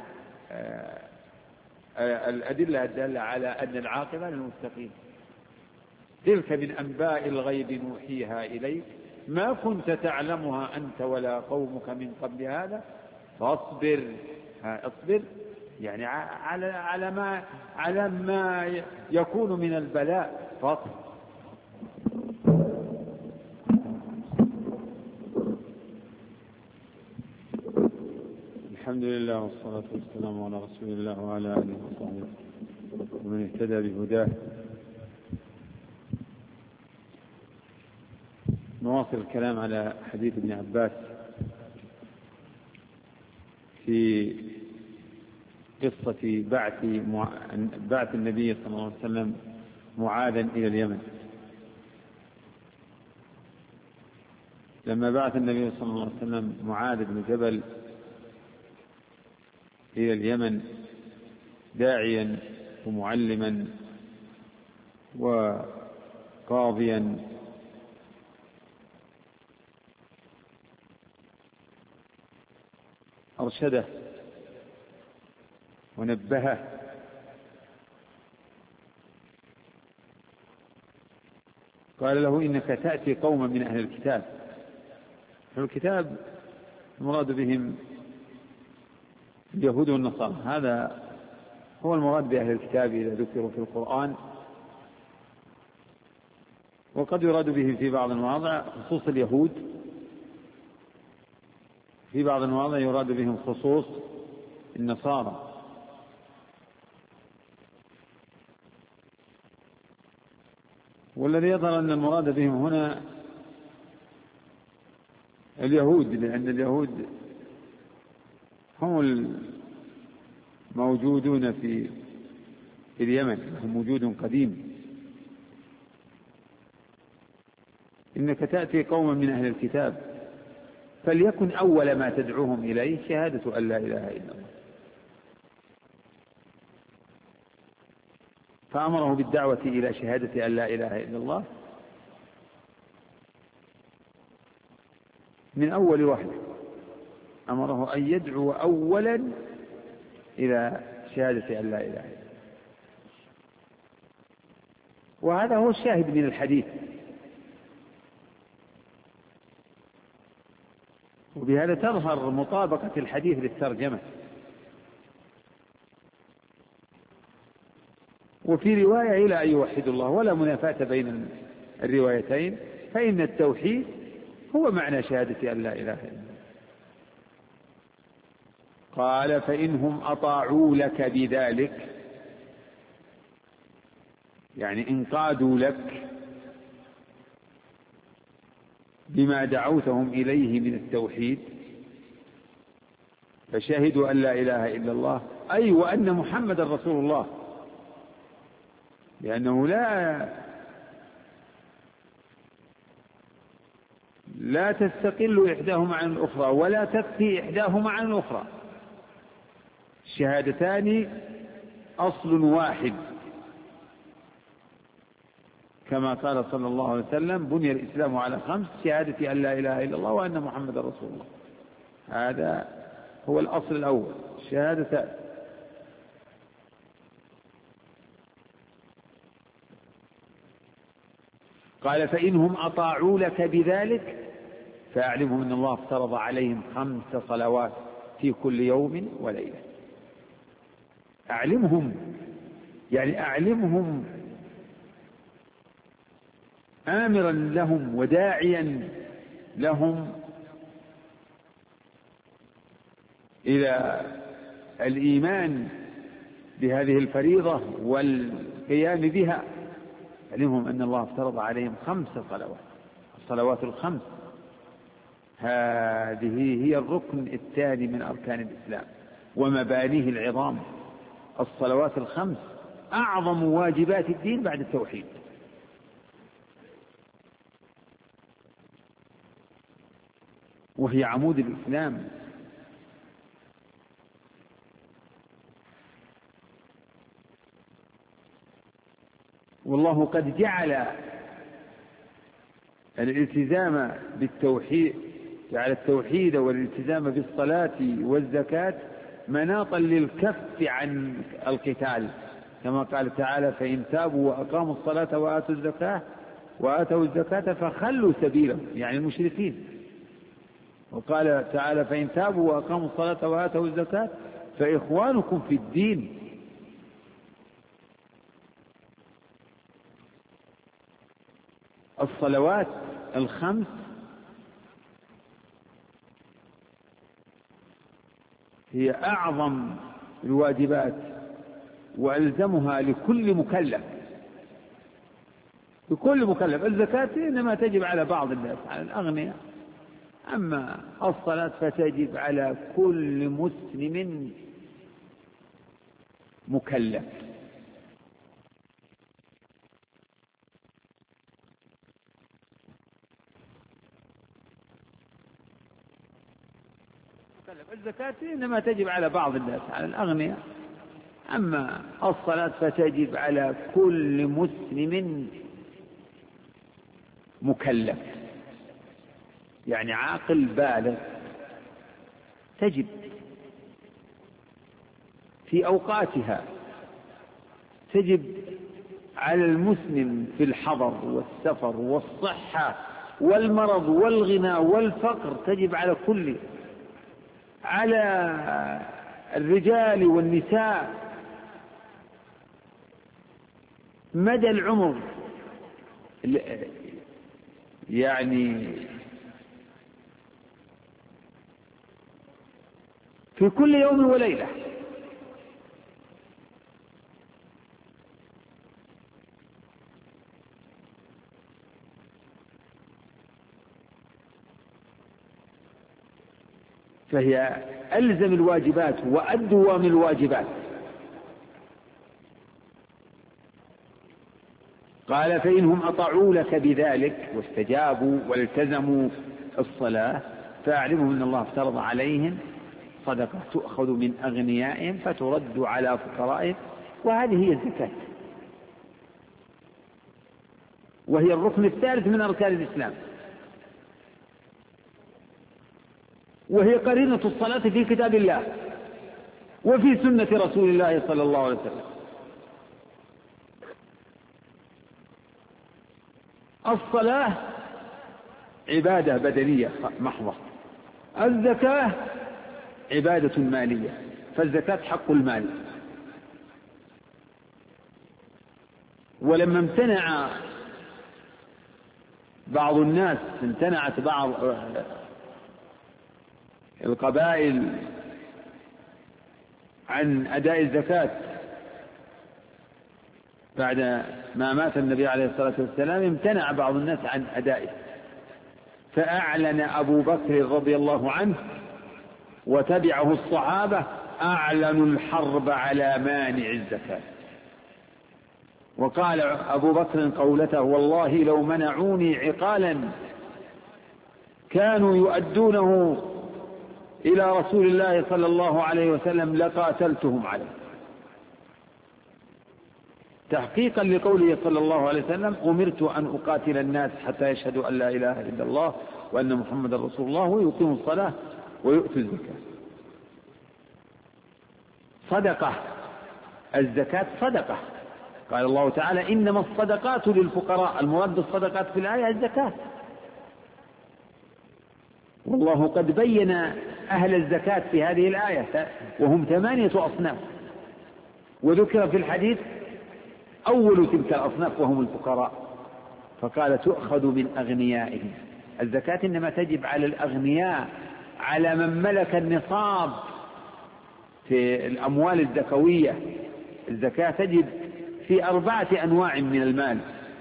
الأدلة الدالة على أن العاقبة للمتقين. تلك من أنباء الغيب نوحيها إليك ما كنت تعلمها أنت ولا قومك من قبل هذا فاصبر. اصبر يعني على ما يكون من البلاء فاصبر. الحمد لله والصلاة والسلام على رسول الله وعلى آله وصحبه ومن اهتدى بهداه. نواصل الكلام على حديث ابن عباس في قصة بعث النبي صلى الله عليه وسلم معاذا إلى اليمن. لما بعث النبي صلى الله عليه وسلم معاذ بن جبل إلى اليمن داعيا ومعلما وقاضيا أرشده ونبهه قال له: إنك تأتي قوما من أهل الكتاب. الكتاب المراد بهم اليهود والنصارى، هذا هو المراد بأهل الكتاب إذا ذكروا في القرآن، وقد يراد بهم في بعض المواضع خصوص اليهود، في بعض المواضع يراد بهم خصوص النصارى. والذي يظهر أن المراد بهم هنا اليهود، لأن اليهود هم الموجودون في اليمن، هم وجود قديم. إنك تأتي قوما من أهل الكتاب فليكن أول ما تدعوهم إليه شهادة أن لا إله إلا الله. فأمره بالدعوة إلى شهادة أن لا إله إلا الله من أول وحده، أمره أن يدعو أولا إلى شهادة أن لا إله إلا الله. وهذا هو الشاهد من الحديث، وبهذا تظهر مطابقة الحديث للترجمة. وفي رواية إلى أن يوحدوا الله، ولا منافاة بين الروايتين، فإن التوحيد هو معنى شهادة أن لا إله إلا الله. قال: فإنهم أطاعوا لك بذلك، يعني انقادوا لك بما دعوتهم إليه من التوحيد، فشهدوا أن لا إله إلا الله، أي وأن محمد رسول الله، لأنه لا تستقل إحداهما عن الأخرى ولا تكفي إحداهما عن الأخرى. الشهادتان أصل واحد، كما قال صلى الله عليه وسلم: بني الإسلام على 5: شهادة أن لا إله إلا الله وأن محمد رسول الله. هذا هو الأصل الأول، الشهادتان. قال: فإنهم أطاعوا لك بذلك فأعلمهم أن الله افترض عليهم 5 صلوات في كل يوم وليلة. أعلمهم يعني أعلمهم آمرا لهم وداعيا لهم إلى الإيمان بهذه الفريضة والقيام بها. علمهم أن الله افترض عليهم 5 صلوات، الصلوات ال5 هذه هي الركن الثاني من أركان الإسلام ومبانيه العظام. الصلوات الخمس أعظم واجبات الدين بعد التوحيد، وهي عمود الإسلام. والله قد جعل الالتزام بالتوحيد، جعل التوحيد والالتزام بالصلاة والزكاة مناطا للكف عن القتال، كما قال تعالى: فإن تابوا وأقاموا الصلاة وآتوا الزكاة فخلوا سبيلهم، يعني المشركين. وقال تعالى: فإن تابوا وأقاموا الصلاة وآتوا الزكاة فإخوانكم في الدين. الصلوات الخمس هي أعظم الواجبات وألزمها لكل مكلف. الزكاة إنما تجب على بعض الناس، على الأغنياء، أما الصلاة فتجب على كل مسلم مكلف. الزكاة إنما تجب على بعض الناس، على الأغنياء، أما الصلاة فتجب على كل مسلم مكلف، يعني عاقل بالغ، تجب في أوقاتها، تجب على المسلم في الحضر والسفر والصحة والمرض والغنى والفقر، تجب على كل، على الرجال والنساء مدى العمر، يعني في كل يوم وليلة. فهي ألزم الواجبات وأدوم الواجبات. قال: فإنهم أطاعوا لك بذلك واستجابوا والتزموا الصلاة فاعلموا أن الله افترض عليهم صدقة تؤخذ من أغنيائهم فترد على فقرائهم، وهذه هي الزكاة، وهي الركن الثالث من أركان الإسلام، وهي قرينة الصلاة في كتاب الله وفي سنة رسول الله صلى الله عليه وسلم. الصلاة عبادة بدنية محضة، الزكاة عبادة مالية، فالزكاة حق المال. ولما امتنع بعض الناس، امتنعت بعض القبائل عن أداء الزكاة بعد ما مات النبي عليه الصلاة والسلام، امتنع بعض الناس عن أدائه، فأعلن أبو بكر رضي الله عنه وتبعه الصحابة، أعلنوا الحرب على مانع الزكاة. وقال أبو بكر قولته: والله لو منعوني عقالا كانوا يؤدونه إلى رسول الله صلى الله عليه وسلم لقاتلتهم عليه، تحقيقا لقوله صلى الله عليه وسلم: أمرت أن أقاتل الناس حتى يشهدوا أن لا إله إلا الله وأن محمد رسول الله ويقيموا الصلاة ويؤتوا الزكاة. صدقة، الزكاة صدقة، قال الله تعالى: إنما الصدقات للفقراء، المراد بالصدقات في الآية الزكاة. والله قد بين أهل الزكاة في هذه الآية وهم 8 أصناف، وذكر في الحديث أول تلك الأصناف وهم الفقراء، فقال: تؤخذ من أغنيائهم. الزكاة إنما تجب على الأغنياء، على من ملك النصاب في الأموال الزكوية. الزكاة تجب في 4 أنواع من المال: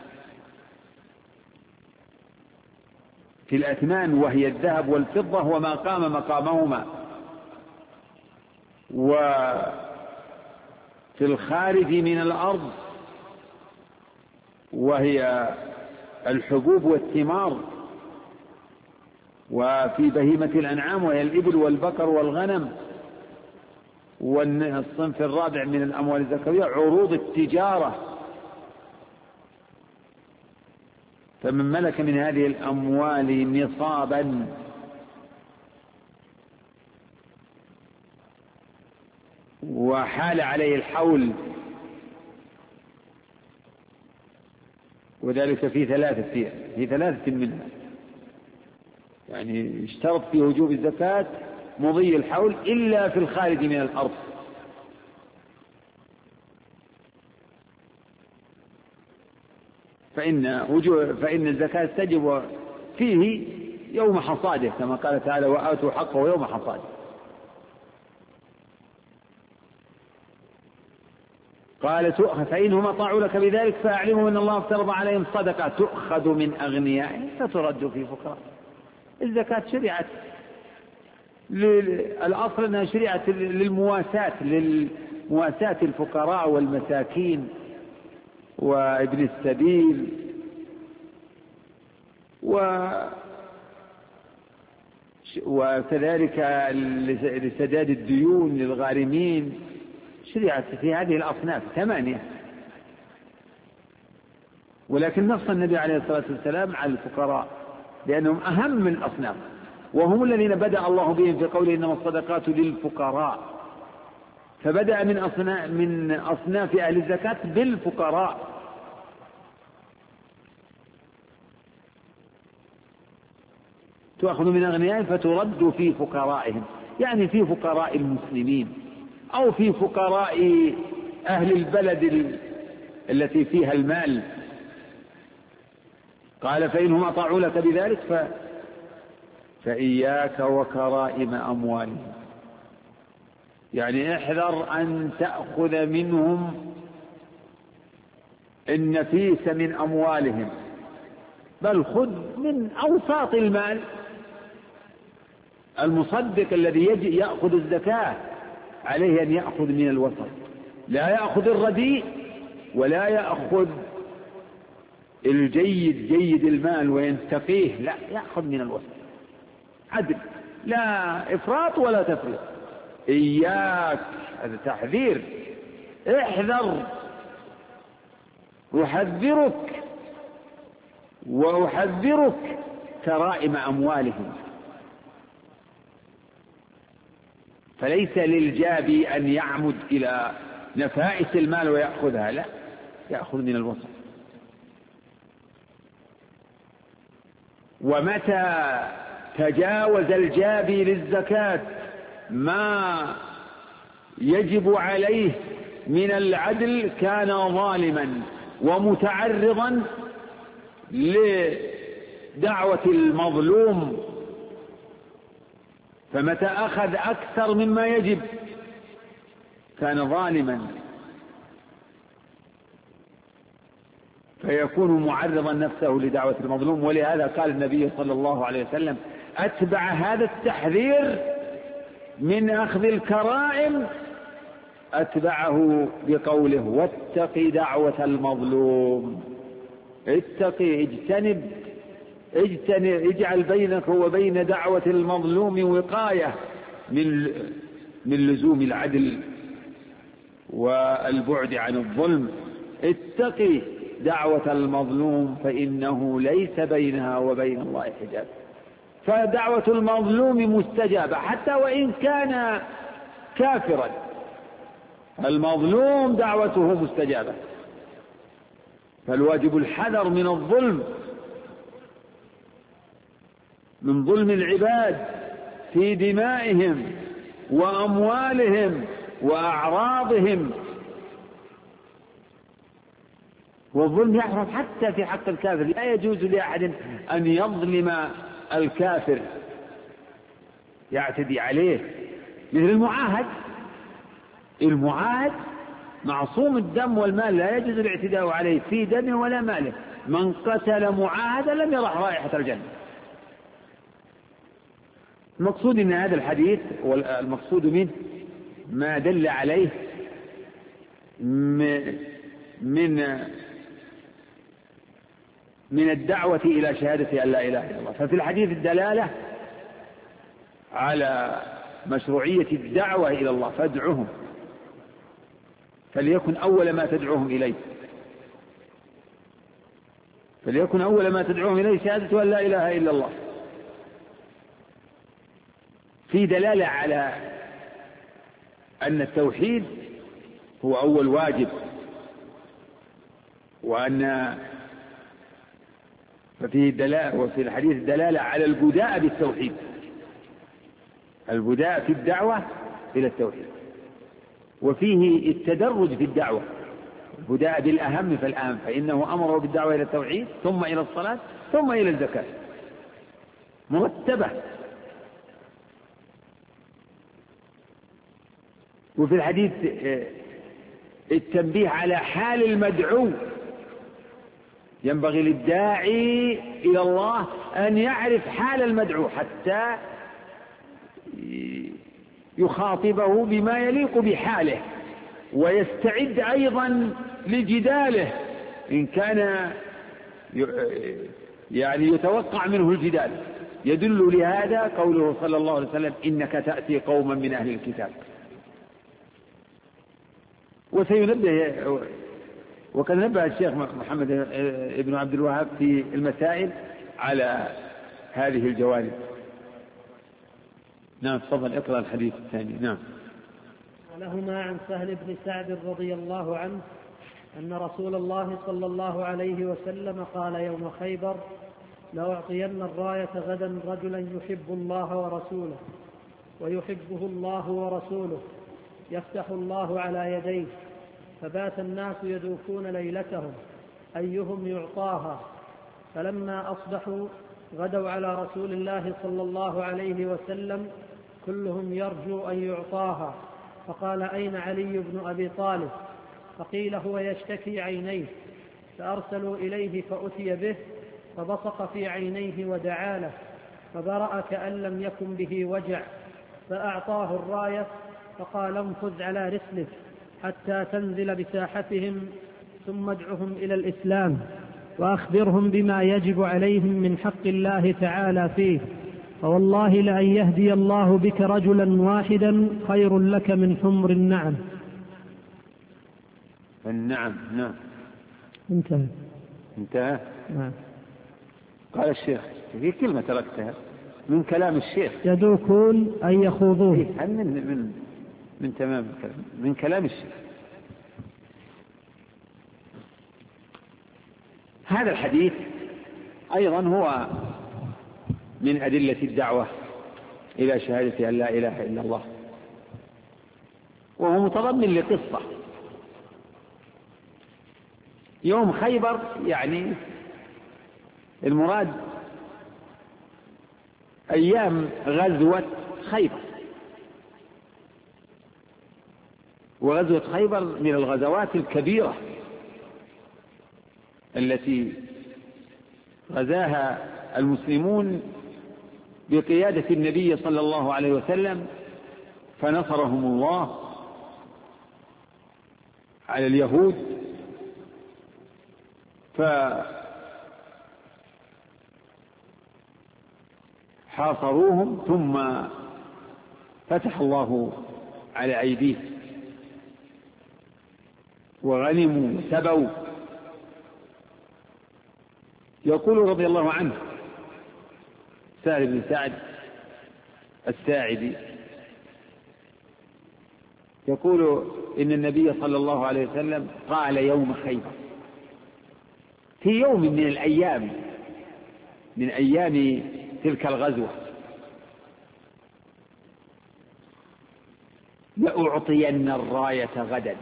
في الأثمان وهي الذهب والفضة وما قام مقامهما، وفي في الخارج من الأرض، وهي الحبوب والثمار، وفي بهيمة الأنعام وهي الإبل والبقر والغنم، والصنف الرابع من الأموال الزكوية عروض التجارة. فمن ملك من هذه الأموال نصابا وحال عليه الحول، وذلك في ثلاثة منها، يعني اشترط في وجوب الزكاة مضي الحول إلا في الخارج من الأرض. فإن الزكاة تجب فيه يوم حصاده، كما قال تعالى وآتوا حقه يوم حصاده. قال فإنهم أطاعوا لك بذلك فأعلموا أن الله افترض عليهم صدقة تؤخذ من أغنيائهم فترد في فقراء. الزكاة شرعت الأصل أنها شرعت للمواساة الفقراء والمساكين وابن السبيل وكذلك لسداد الديون للغارمين. شرعت في هذه الأصناف 8، ولكن نص النبي عليه الصلاة والسلام على الفقراء لأنهم أهم من الأصناف، وهم الذين بدأ الله بهم في قوله إنما الصدقات للفقراء، فبدأ من أصناف أهل الزكاة بالفقراء. تأخذ من أغنيائهم فترد في فقرائهم، يعني في فقراء المسلمين أو في فقراء أهل البلد التي فيها المال. قال فإنهم أطاعوا لك بذلك فإياك وكرائم أموالهم، يعني احذر أن تأخذ منهم النفيس من أموالهم، بل خذ من أوساط المال. المصدق الذي يجي يأخذ الزكاة عليه أن يأخذ من الوسط، لا يأخذ الرديء ولا يأخذ جيد المال وينتقيه، لا، يأخذ من الوسط عدل، لا إفراط ولا تفريط. إياك، هذا تحذير، احذر، وأحذرك كرائم أموالهم. فليس للجابي أن يعمد إلى نفائس المال ويأخذها، لا، يأخذ من الوسط. ومتى تجاوز الجابي للزكاة ما يجب عليه من العدل كان ظالما ومتعرضا لدعوة المظلوم، فمتى أخذ أكثر مما يجب كان ظالما، فيكون معرضا نفسه لدعوة المظلوم. ولهذا قال النبي صلى الله عليه وسلم أتبع هذا التحذير من أخذ الكرائم أتبعه بقوله واتق دعوة المظلوم. اتقي، اجعل بينك وبين دعوة المظلوم وقاية من لزوم العدل والبعد عن الظلم. اتقي دعوة المظلوم فإنه ليس بينها وبين الله حجاب. فدعوة المظلوم مستجابة حتى وإن كان كافرا، المظلوم دعوته مستجابة. فالواجب الحذر من الظلم، من ظلم العباد في دمائهم وأموالهم وأعراضهم. والظلم يحرم حتى في حق الكافر، لا يجوز لأحد أن يظلم الكافر يعتدي عليه، مثل المعاهد معصوم الدم والمال، لا يجوز الاعتداء عليه في دمه ولا ماله. من قتل معاهدا لم يرح رائحة الجنة. المقصود من هذا الحديث والمقصود منه ما دل عليه من الدعوة إلى شهادة أن لا إله إلا الله. ففي الحديث الدلالة على مشروعية الدعوة إلى الله، فادعهم فليكن أول ما تدعوهم إليه، فليكن أول ما تدعوهم إليه شهادة أن لا إله إلا الله. في دلالة على أن التوحيد هو أول واجب، وفي الحديث دلالة على البداء بالتوحيد، البداء في الدعوة إلى التوحيد، وفيه التدرج في الدعوة، البداء بالأهم فالأهم، فإنه أمره بالدعوة إلى التوحيد ثم إلى الصلاة ثم إلى الزكاة مرتبة. وفي الحديث التنبيه على حال المدعو، ينبغي للداعي إلى الله أن يعرف حال المدعو حتى يخاطبه بما يليق بحاله، ويستعد أيضا لجداله إن كان يعني يتوقع منه الجدال. يدل لهذا قوله صلى الله عليه وسلم: إنك تأتي قوما من أهل الكتاب. وسينبه، وقد نبه الشيخ محمد بن عبد الوهاب في المسائل على هذه الجوانب. نعم، تفضل اقرأ الحديث الثاني. نعم. ولهما عن سهل بن سعد رضي الله عنه أن رسول الله صلى الله عليه وسلم قال يوم خيبر: لأعطين الراية غدا رجلا يحب الله ورسوله ويحبه الله ورسوله، يفتح الله على يديه. فبات الناس يدوفون ليلتهم أيهم يعطاها، فلما أصبحوا غدوا على رسول الله صلى الله عليه وسلم كلهم يرجو أن يعطاها، فقال: أين علي بن أبي طالب؟ فقيل: هو يشتكي عينيه. فأرسلوا إليه فأتي به، فبصق في عينيه ودعا له، فبرأ كأن لم يكن به وجع، فأعطاه الراية فقال: انفذ على رسلك حتى تنزل بساحتهم، ثم ادعهم إلى الإسلام وأخبرهم بما يجب عليهم من حق الله تعالى فيه، فوالله لأن يهدي الله بك رجلا واحدا خير لك من حمر النعم. النعم. نعم. انتهى. نعم. قال الشيخ في كلمة تركتها من كلام الشيخ: يدوكون أن يخوضوه. من تمام الكلام، من كلام الشيخ. هذا الحديث أيضا هو من أدلة الدعوة إلى شهادة أن لا إله إلا الله، وهو متضمن لقصة يوم خيبر. يعني المراد أيام غزوة خيبر، وغزوة خيبر من الغزوات الكبيرة التي غزاها المسلمون بقيادة النبي صلى الله عليه وسلم، فنصرهم الله على اليهود، فحاصروهم ثم فتح الله على أيديهم وغنموا وسبوا. يقول رضي الله عنه سهل بن سعد الساعدي، يقول إن النبي صلى الله عليه وسلم قال يوم خيبر، في يوم من الأيام من أيام تلك الغزوة: لأعطين الراية غدا.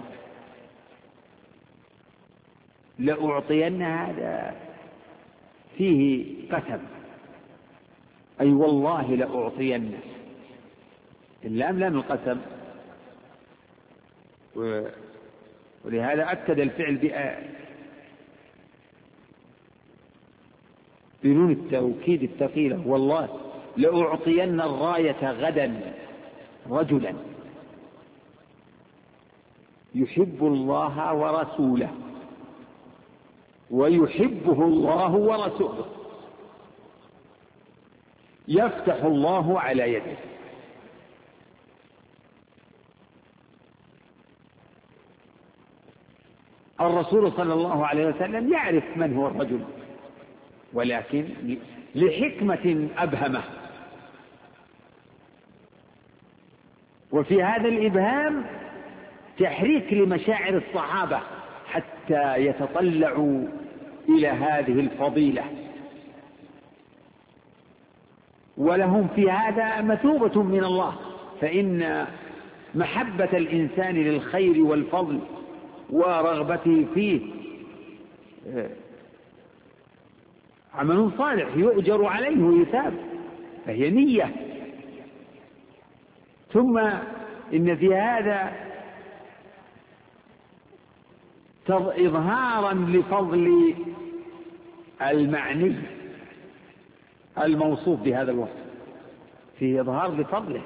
لأعطين هذا فيه قسم، أي والله لأعطين. اللام لام القسم، ولهذا أكد الفعل بنون التوكيد الثقيلة: والله لأعطين الراية غدا رجلا. يحب الله ورسوله ويحبه الله ورسوله، يفتح الله على يده. الرسول صلى الله عليه وسلم يعرف من هو الرجل، ولكن لحكمة أبهمه، وفي هذا الإبهام تحريك لمشاعر الصحابة حتى يتطلعوا إلى هذه الفضيلة، ولهم في هذا مثوبة من الله. فإن محبة الإنسان للخير والفضل ورغبته فيه عمل صالح يؤجر عليه ويثاب، فهي نية. ثم إن في هذا إظهارا لفضل المعني الموصوف بهذا الوصف، فيه إظهار لفضله،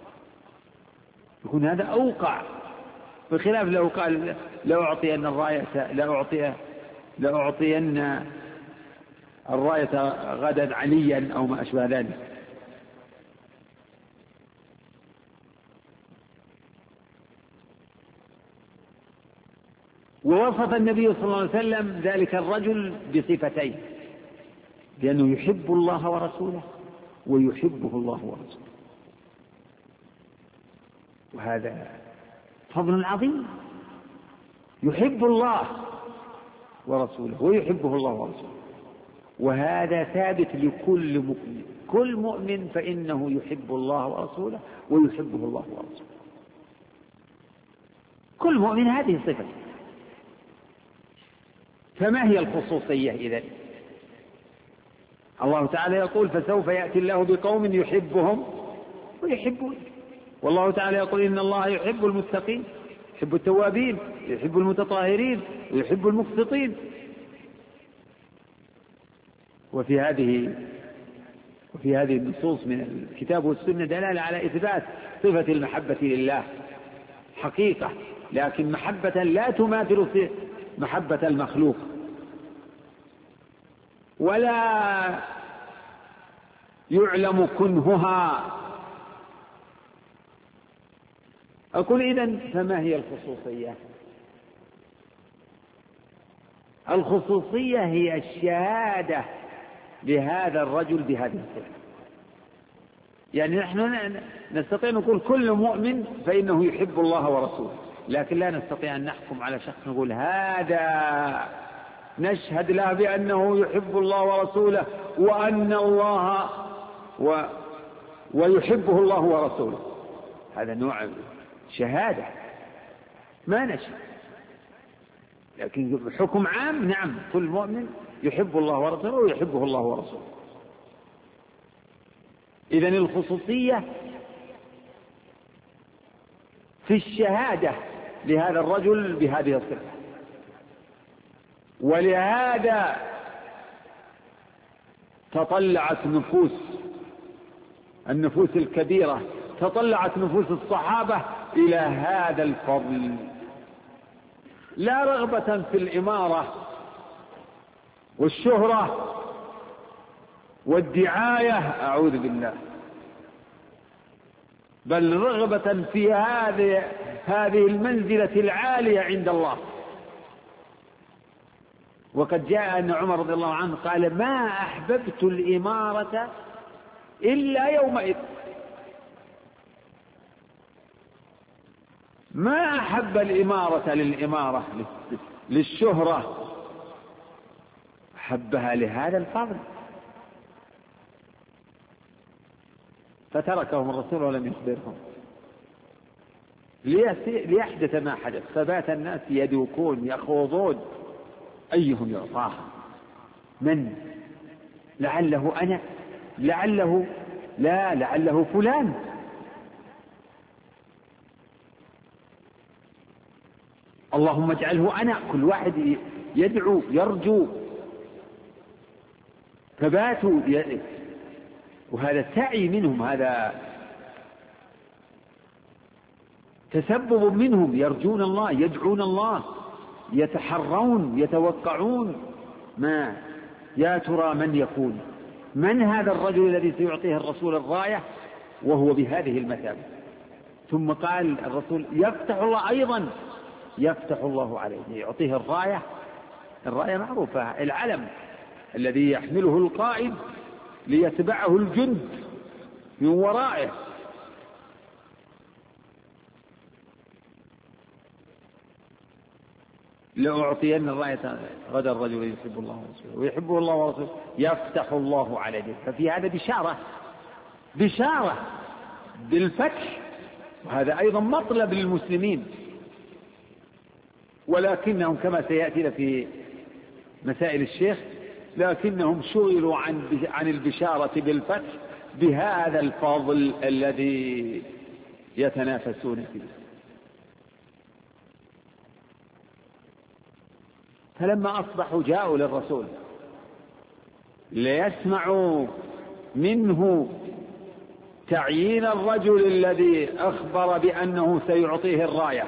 يكون هذا أوقع، بخلاف لو قال لأعطين الراية لأعطين الراية غدا عليا أو ما أشبه ذلك. ووصف النبي صلى الله عليه وسلم ذلك الرجل بصفتين، لأنه يحب الله ورسوله ويحبه الله ورسوله، وهذا فضل عظيم. يحب الله ورسوله ويحبه الله ورسوله، وهذا ثابت لكل مؤمن. كل مؤمن فإنه يحب الله ورسوله ويحبه الله ورسوله، كل مؤمن هذه صفة. فما هي الخصوصية إذن؟ الله تعالى يقول فسوف يأتي الله بقوم يحبهم ويحبون، والله تعالى يقول إن الله يحب المتقين، يحب التوابين، يحب المتطهرين، ويحب المقسطين. وفي هذه النصوص من الكتاب والسنة دلالة على إثبات صفة المحبة لله حقيقة، لكن محبة لا تماثل محبة المخلوق، ولا يعلم كنهها. أقول إذن فما هي الخصوصية؟ الخصوصية هي الشهادة لهذا الرجل بهذه الصفة. يعني نحن نستطيع نقول كل مؤمن فإنه يحب الله ورسوله، لكن لا نستطيع أن نحكم على شخص نقول هذا نشهد له بأنه يحب الله ورسوله وأن الله ويحبه الله ورسوله. هذا نوع شهادة ما نشهد، لكن حكم عام نعم كل مؤمن يحب الله ورسوله ويحبه الله ورسوله. إذن الخصوصية في الشهادة لهذا الرجل بهذه الصفة، ولهذا تطلعت النفوس الكبيرة، تطلعت نفوس الصحابة إلى هذا الفضل، لا رغبة في الإمارة والشهرة والدعاية أعوذ بالله، بل رغبة في هذه المنزلة العالية عند الله. وقد جاء أن عمر رضي الله عنه قال ما أحببت الإمارة إلا يومئذ، ما أحب الإمارة للإمارة للشهرة، أحبها لهذا الفضل، فتركهم الرسول ولم يخبرهم ليحدث ما حدث، فبات الناس يدوكون يخوضون أيهم يعطاها، من لعله أنا، لعله لا، لعله فلان. اللهم اجعله أنا، كل واحد يدعو يرجو، فباتوا وهذا سعي منهم، هذا تسبب منهم، يرجون الله، يدعون الله، يتحرون، يتوقعون ما يا ترى من يكون، من هذا الرجل الذي سيعطيه الرسول الراية وهو بهذه المثابة. ثم قال الرسول يفتح الله أيضا، يفتح الله عليه، يعطيه الراية. الراية معروفة، العلم الذي يحمله القائد ليتبعه الجند من ورائه. لأعطين الراية غدا الرجل يحب الله ورسوله ويحبه الله ورسوله يفتح الله عليه. ففي هذا بشارة بالفتح، وهذا أيضا مطلب للمسلمين، ولكنهم كما سيأتي في مسائل الشيخ لكنهم شغلوا عن البشارة بالفتح بهذا الفضل الذي يتنافسون فيه. فلما أصبحوا جاءوا للرسول ليسمعوا منه تعيين الرجل الذي أخبر بأنه سيعطيه الراية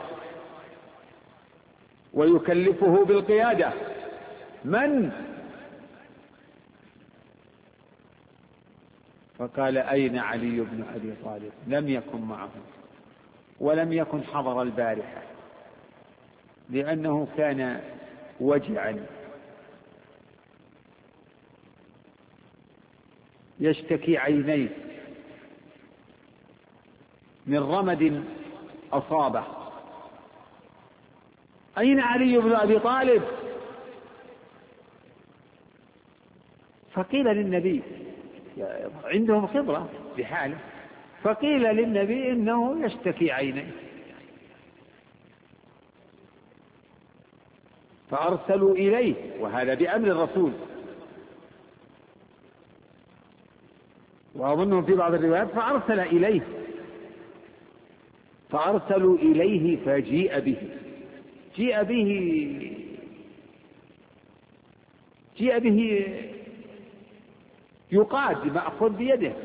ويكلفه بالقيادة. من؟ فقال أين علي بن أبي طالب؟ لم يكن معه ولم يكن حضر البارحة لأنه كان وجعا يشتكي عينيه من رمد أصابه. أين علي بن أبي طالب؟ فقيل للنبي، عندهم خبرة بحاله، فقيل للنبي إنه يشتكي عينيه، فأرسلوا إليه، وهذا بأمر الرسول، وأظنهم في بعض الروايات فأرسلوا إليه فجيء به يقاد مأخذ بيده.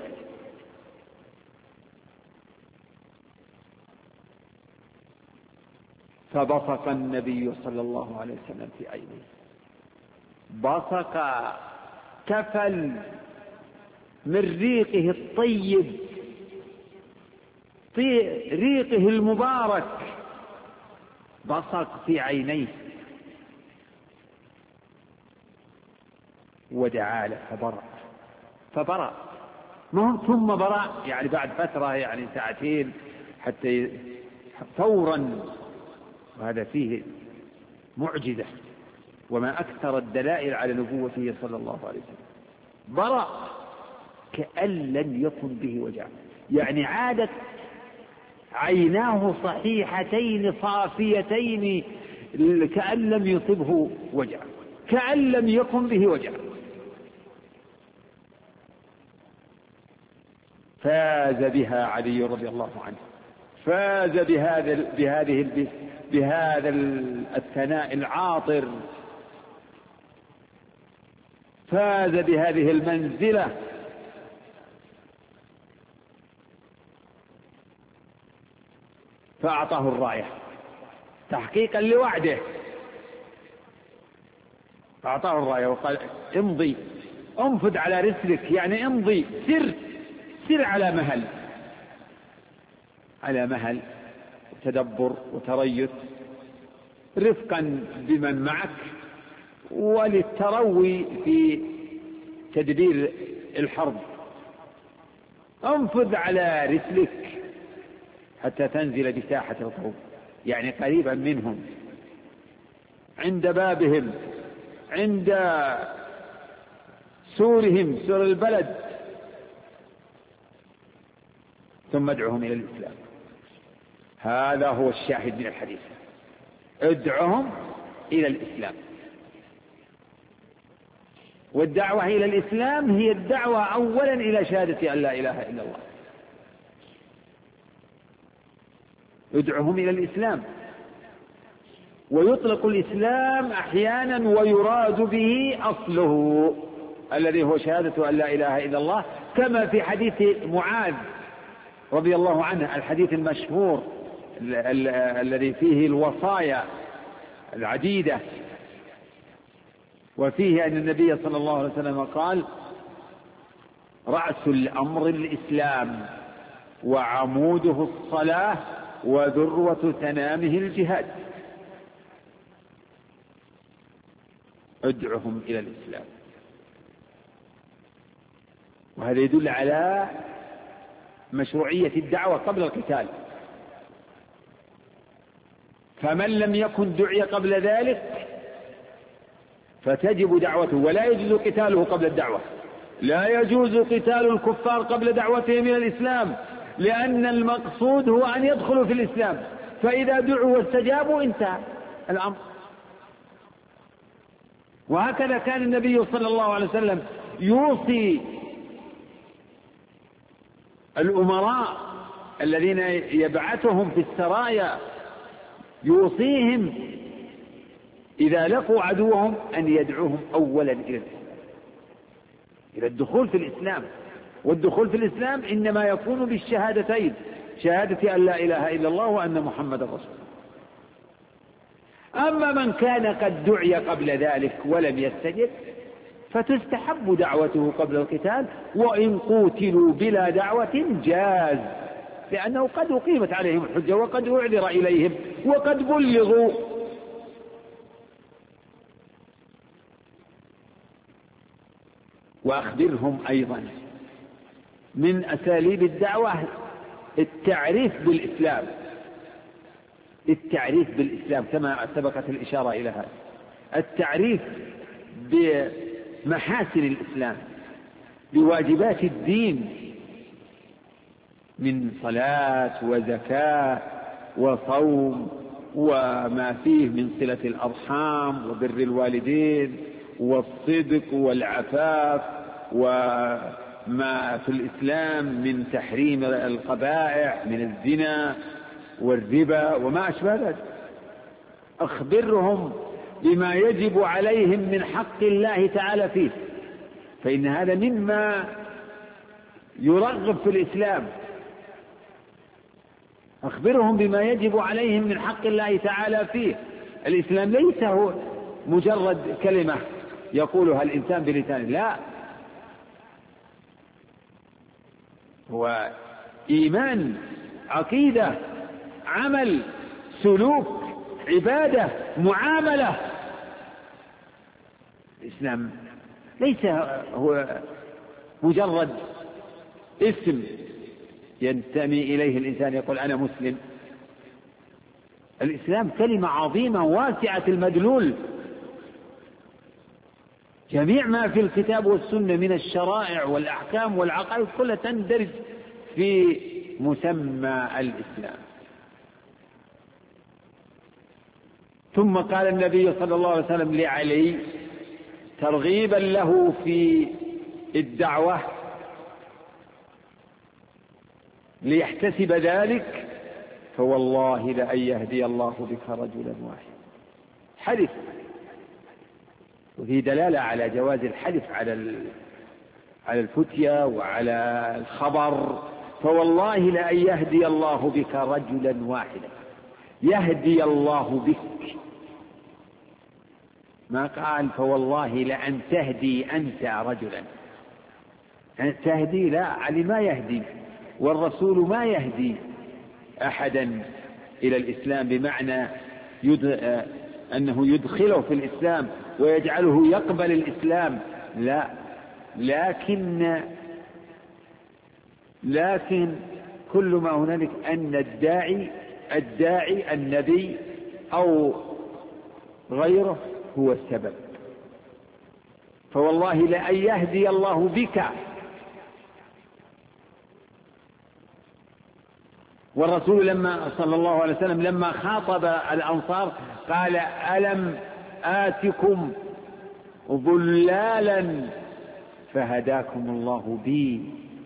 فبصق النبي صلى الله عليه وسلم في عينيه، بصق كفل من ريقه الطيب، ريقه المبارك، بصق في عينيه ودعا له فبرأ. ثم برأ يعني بعد فترة، يعني ساعتين حتى فورا، وهذا فيه معجزة وما أكثر الدلائل على نبوته صلى الله عليه وسلم. برأ كأن لم يكن به وجع، يعني عادت عيناه صحيحتين صافيتين كأن لم يصبه وجع، كأن لم يكن به وجع. فاز بها علي رضي الله عنه، فاز بهذا الثناء العاطر، فاز بهذه المنزلة. فأعطاه الراية تحقيقا لوعده، أعطاه الراية وقال امضي، انفذ على رسلك، يعني امضي، سر على مهل تدبر وتريث، رفقا بمن معك، وللتروي في تدبير الحرب. انفذ على رسلك حتى تنزل بساحة القوم، يعني قريبا منهم، عند بابهم، عند سورهم، سور البلد، ثم ادعوهم إلى الإسلام. هذا هو الشاهد من الحديث، ادعوهم إلى الإسلام. والدعوة إلى الإسلام هي الدعوة أولا إلى شهادة أن لا إله إلا الله. ادعوهم إلى الإسلام، ويطلق الإسلام أحيانا ويراد به أصله الذي هو شهادة أن لا إله إلا الله، كما في حديث معاذ رضي الله عنه، الحديث المشهور الذي فيه الوصايا العديدة، وفيه أن النبي صلى الله عليه وسلم قال: رأس الأمر الإسلام وعموده الصلاة وذروة سنامه الجهاد. ادعهم إلى الإسلام. وهذا يدل على مشروعية الدعوة قبل القتال، فمن لم يكن دعي قبل ذلك فتجب دعوته، ولا يجوز قتاله قبل الدعوة. لا يجوز قتال الكفار قبل دعوتهم إلى الإسلام، لأن المقصود هو أن يدخلوا في الإسلام، فإذا دعوا واستجابوا انتهى الأمر. وهكذا كان النبي صلى الله عليه وسلم يوصي الأمراء الذين يبعثهم في السرايا، يوصيهم إذا لقوا عدوهم أن يدعوهم أولا إلى الدخول في الإسلام. والدخول في الإسلام إنما يكون بالشهادتين، شهادة أن لا إله إلا الله وأن محمد رسول الله. أما من كان قد دعي قبل ذلك ولم يستجب فتستحب دعوته قبل القتال، وإن قوتلوا بلا دعوة جاز، لأنه قد أقيمت عليهم الحجة وقد أعذر إليهم وقد بلغوا. وأخبرهم أيضا من أساليب الدعوة التعريف بالإسلام، التعريف بالإسلام كما سبقت الإشارة إلى هذا، التعريف بمحاسن الإسلام، بواجبات الدين من صلاة وزكاة وصوم، وما فيه من صلة الأرحام وبر الوالدين والصدق والعفاف، وما في الإسلام من تحريم القبائح من الزنا والربا وما أشبه ذلك. أخبرهم بما يجب عليهم من حق الله تعالى فيه، فإن هذا مما يرغب في الإسلام. أخبرهم بما يجب عليهم من حق الله تعالى فيه. الإسلام ليس هو مجرد كلمة يقولها الإنسان بلسانه، لا، هو إيمان، عقيدة، عمل، سلوك، عبادة، معاملة. الإسلام ليس هو مجرد اسم ينتمي إليه الإنسان يقول أنا مسلم. الإسلام كلمة عظيمة واسعة المدلول، جميع ما في الكتاب والسنة من الشرائع والأحكام والعقائد كلها تندرج في مسمى الإسلام. ثم قال النبي صلى الله عليه وسلم لعلي ترغيبا له في الدعوة ليحتسب ذلك: فوالله لأن يهدي الله بك رجلا واحدا. حلف، وفي دلالة على جواز الحلف على الفتية وعلى الخبر. فوالله لأن يهدي الله بك رجلا واحدا، يهدي الله بك، ما قال فوالله لأن تهدي أنت رجلا. أن تهدي لا، علي ما يهدي، والرسول ما يهدي أحدا إلى الإسلام بمعنى أنه يدخله في الإسلام ويجعله يقبل الإسلام، لا، لكن كل ما هنالك أن الداعي النبي أو غيره هو السبب. فوالله لأن يهدي الله بك. والرسول لما صلى الله عليه وسلم لما خاطب الأنصار قال: ألم آتكم ضلالا فهداكم الله بي،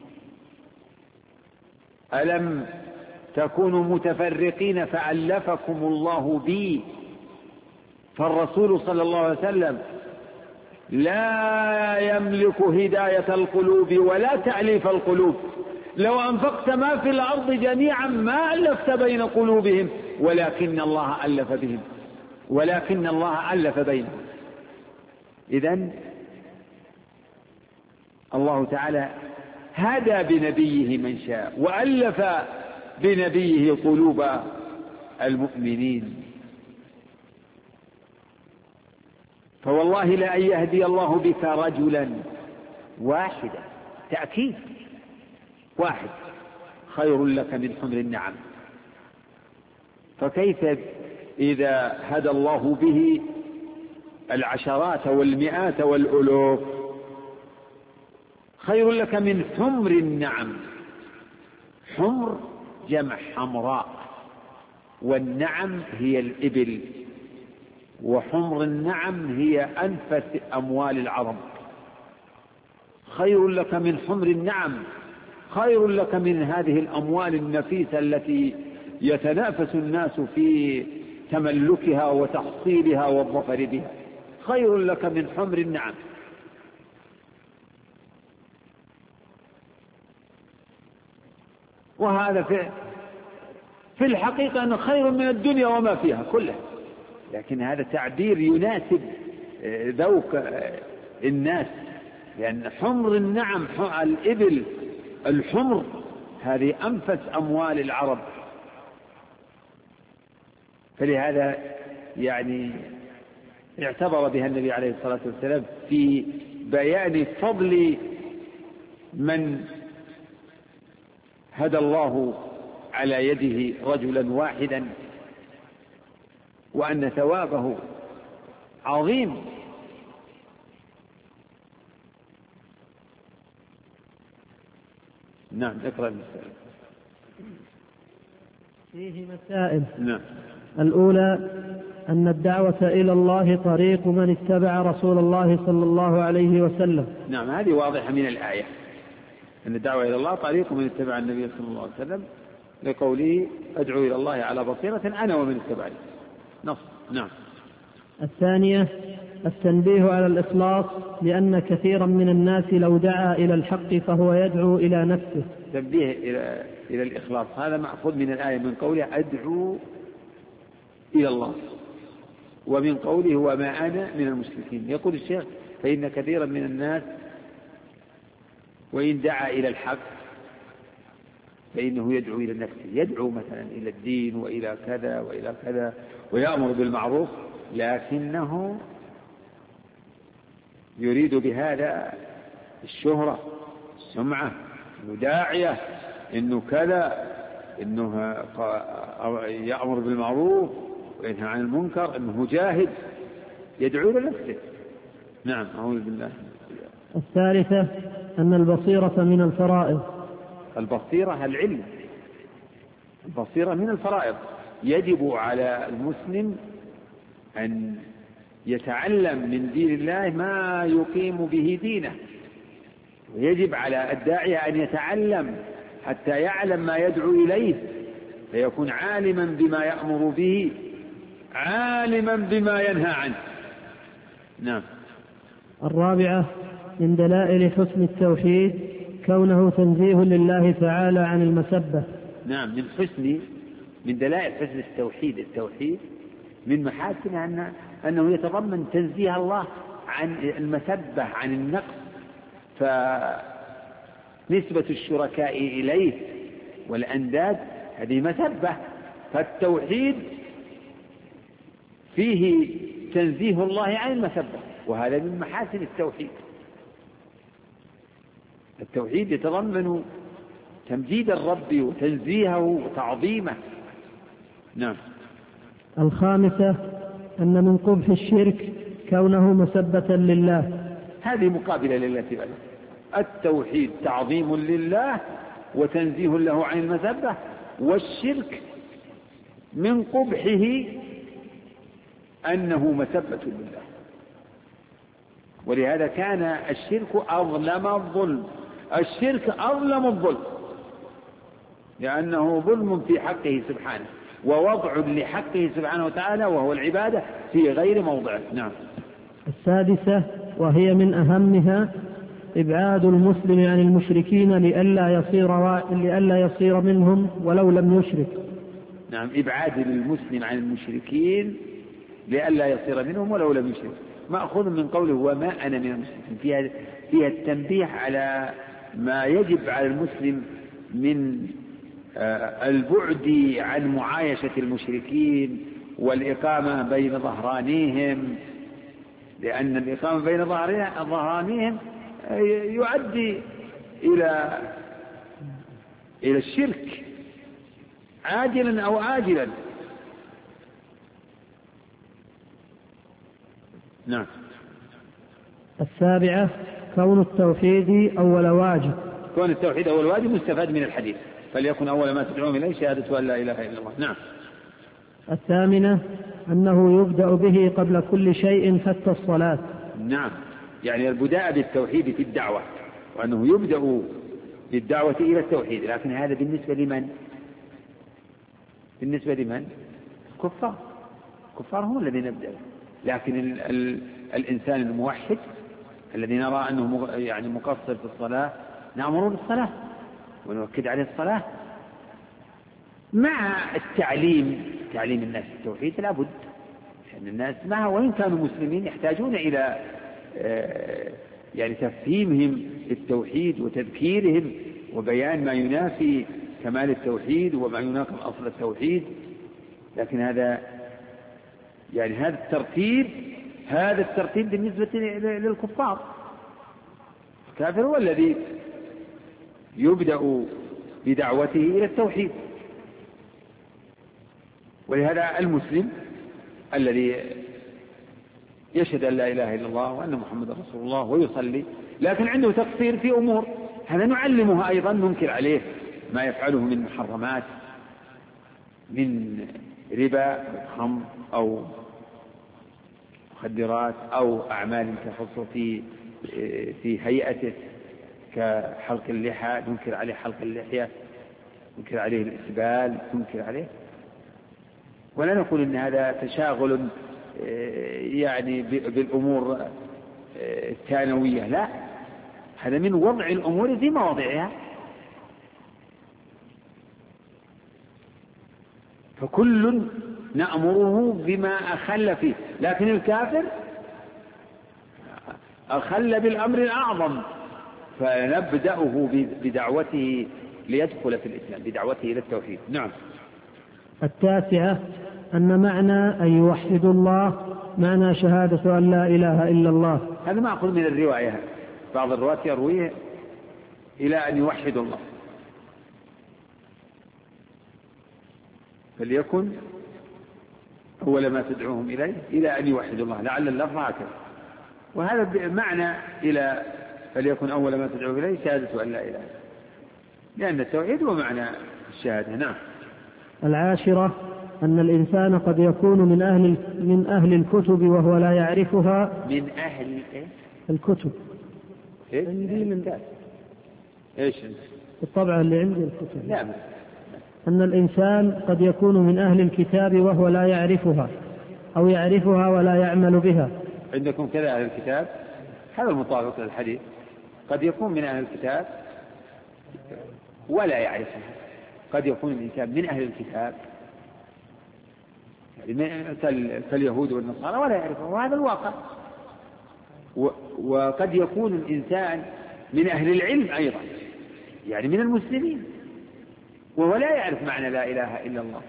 ألم تكونوا متفرقين فألفكم الله بي. فالرسول صلى الله عليه وسلم لا يملك هداية القلوب ولا تأليف القلوب، لو أنفقت ما في الأرض جميعا ما ألفت بين قلوبهم ولكن الله ألف بهم، ولكن الله ألف بينهم. إذن الله تعالى هدى بنبيه من شاء وألف بنبيه قلوب المؤمنين. فوالله لأن يهدي الله بك رجلا واحدا، تأكيد، واحد خير لك من حمر النعم. فكيف إذا هدى الله به العشرات والمئات والألوف؟ خير لك من حمر النعم. حمر جمع حمراء، والنعم هي الإبل، وحمر النعم هي أنفس أموال العرب. خير لك من حمر النعم، خير لك من هذه الأموال النفيسة التي يتنافس الناس في تملكها وتحصيلها والظفر بها، خير لك من حمر النعم. وهذا في الحقيقة أنه خير من الدنيا وما فيها كلها، لكن هذا تعبير يناسب ذوق الناس، لأن حمر النعم الإبل الحمر هذه أنفس أموال العرب. فلهذا يعني اعتبر بها النبي عليه الصلاة والسلام في بيان فضل من هدى الله على يده رجلا واحدا، وأن ثوابه عظيم. نعم، اقرأ المسائل. فيه مسائل. نعم. الأولى أن الدعوة إلى الله طريق من اتبع رسول الله صلى الله عليه وسلم. نعم، هذه واضحة من الآية، أن الدعوة إلى الله طريق من اتبع النبي صلى الله عليه وسلم، لقوله أدعو إلى الله على بصيرة أنا ومن اتبعني، نص. نعم. الثانية التنبيه على الإخلاص، لأن كثيرا من الناس لو دعا إلى الحق فهو يدعو إلى نفسه. تنبيه إلى الإخلاص، هذا مأخوذ من الآية، من قوله أدعو إلى الله، ومن قوله وما أنا من المشركين. يقول الشيخ فإن كثيرا من الناس وإن دعا إلى الحق فإنه يدعو إلى نفسه، يدعو مثلا إلى الدين وإلى كذا وإلى كذا ويأمر بالمعروف، لكنه يريد بهذا الشهرة، السمعة، إنه داعية، إنه كذا، إنه يأمر بالمعروف وينهى عن المنكر، إنه مجاهد، يدعو إلى نفسه. نعم، أعوذ بالله. الثالثة أن البصيرة من الفرائض. البصيرة العلم، البصيرة من الفرائض. يجب على المسلم أن يتعلم من دين الله ما يقيم به دينه، ويجب على الداعية أن يتعلم حتى يعلم ما يدعو إليه، فيكون عالما بما يأمر به، عالما بما ينهى عنه. نعم. الرابعة من دلائل حسن التوحيد كونه تنزيه لله تعالى عن المسبة. نعم، من دلائل حسن التوحيد، التوحيد من محاسنه أنه يتضمن تنزيه الله عن المسبة، عن النقص، فنسبة الشركاء إليه والأنداد هذه مسبة، فالتوحيد فيه تنزيه الله عن المسبة، وهذا من محاسن التوحيد. التوحيد يتضمن تمجيد الرب وتنزيهه وتعظيمه. نعم. الخامسة أن من قبح الشرك كونه مسبة لله. هذه مقابلة لله تعالى. التوحيد تعظيم لله وتنزيه له عن المسبة، والشرك من قبحه أنه مسبة لله. ولهذا كان الشرك أظلم الظلم، الشرك أظلم الظلم، لأنه ظلم في حقه سبحانه، ووضع لحقه سبحانه وتعالى وهو العبادة في غير موضعه. نعم. السادسة وهي من أهمها إبعاد المسلم عن المشركين لئلا يصير منهم ولو لم يشرك. نعم، إبعاد المسلم عن المشركين لئلا يصير منهم ولو لم يشرك، مأخوذ من قوله وما أنا من المشركين، فيها التنبيه على ما يجب على المسلم من البعد عن معايشة المشركين والإقامة بين ظهرانيهم، لأن الإقامة بين ظهرانيهم يؤدي إلى الشرك عاجلا أو آجلا. نعم. السابعة كون التوحيد أول واجب. كون التوحيد أول واجب مستفاد من الحديث، فليكن أول ما تدعوهم إليه شهادة أن لا إله إلا الله. نعم. الثامنة أنه يبدأ به قبل كل شيء حتى الصلاة. نعم، يعني البداء بالتوحيد في الدعوة، وأنه يبدأ بالدعوة إلى التوحيد، لكن هذا بالنسبة لمن؟ بالنسبة لمن؟ كفار هم الذين يبدأوا، لكن الإنسان الموحد الذي نرى أنه يعني مقصر في الصلاة نأمره بالصلاة ونؤكد عليه الصلاة مع تعليم الناس التوحيد. لا بد أن الناس معه وإن كانوا مسلمين يحتاجون إلى يعني تفهيمهم التوحيد وتذكيرهم وبيان ما ينافي كمال التوحيد وما يناقض أصل التوحيد. لكن هذا الترتيب بالنسبة للكفار. الكافر هو الذي يبدأ بدعوته إلى التوحيد، ولهذا المسلم الذي يشهد أن لا إله إلا الله وأن محمد رسول الله ويصلي لكن عنده تقصير في أمور، هذا نعلمه أيضا، ننكر عليه ما يفعله من محرمات، من ربا خمر أو مخدرات أو أعمال تخص في هيئته كحلق اللحى، ننكر عليه حلق اللحية، ننكر عليه الإسبال، ننكر عليه، ولا نقول إن هذا تشاغل يعني بالأمور الثانوية، لا، هذا من وضع الأمور في مواضعها. فكل نأمره بما أخل فيه، لكن الكافر أخل بالأمر الأعظم، فنبدأه بدعوته ليدخل في الإسلام، بدعوته إلى التوحيد. نعم. التاسعة أن معنى أن يوحدوا الله معنى شهادة أن لا إله إلا الله. هذا مأخوذ من الرواية، بعض الرواة يرويه إلى أن يوحدوا الله، فليكن أول ما تدعوهم إليه إلى أن يوحدوا الله، لعل اللفظ هكذا، وهذا بمعنى إلى فليكن أول ما تدعوهم إليه شهادة أن لا إله، لأن التوحيد هو معنى الشهادة. نعم. العاشرة أن الإنسان قد يكون من أهل الكتب وهو لا يعرفها. من أهل الكتب. عندي من إيش الطبعة اللي عندي الكتب. نعم. أن الإنسان قد يكون من أهل الكتاب وهو لا يعرفها أو يعرفها ولا يعمل بها. عندكم كذا أهل الكتاب، هذا المطابق للحديث، قد يكون من أهل الكتاب ولا يعرفها، قد يكون الإنسان من أهل الكتاب كاليهود والنصارى ولا يعرفها، وهذا الواقع. وقد يكون الإنسان من أهل العلم أيضا، يعني من المسلمين، وهو لا يعرف معنى لا إله إلا الله.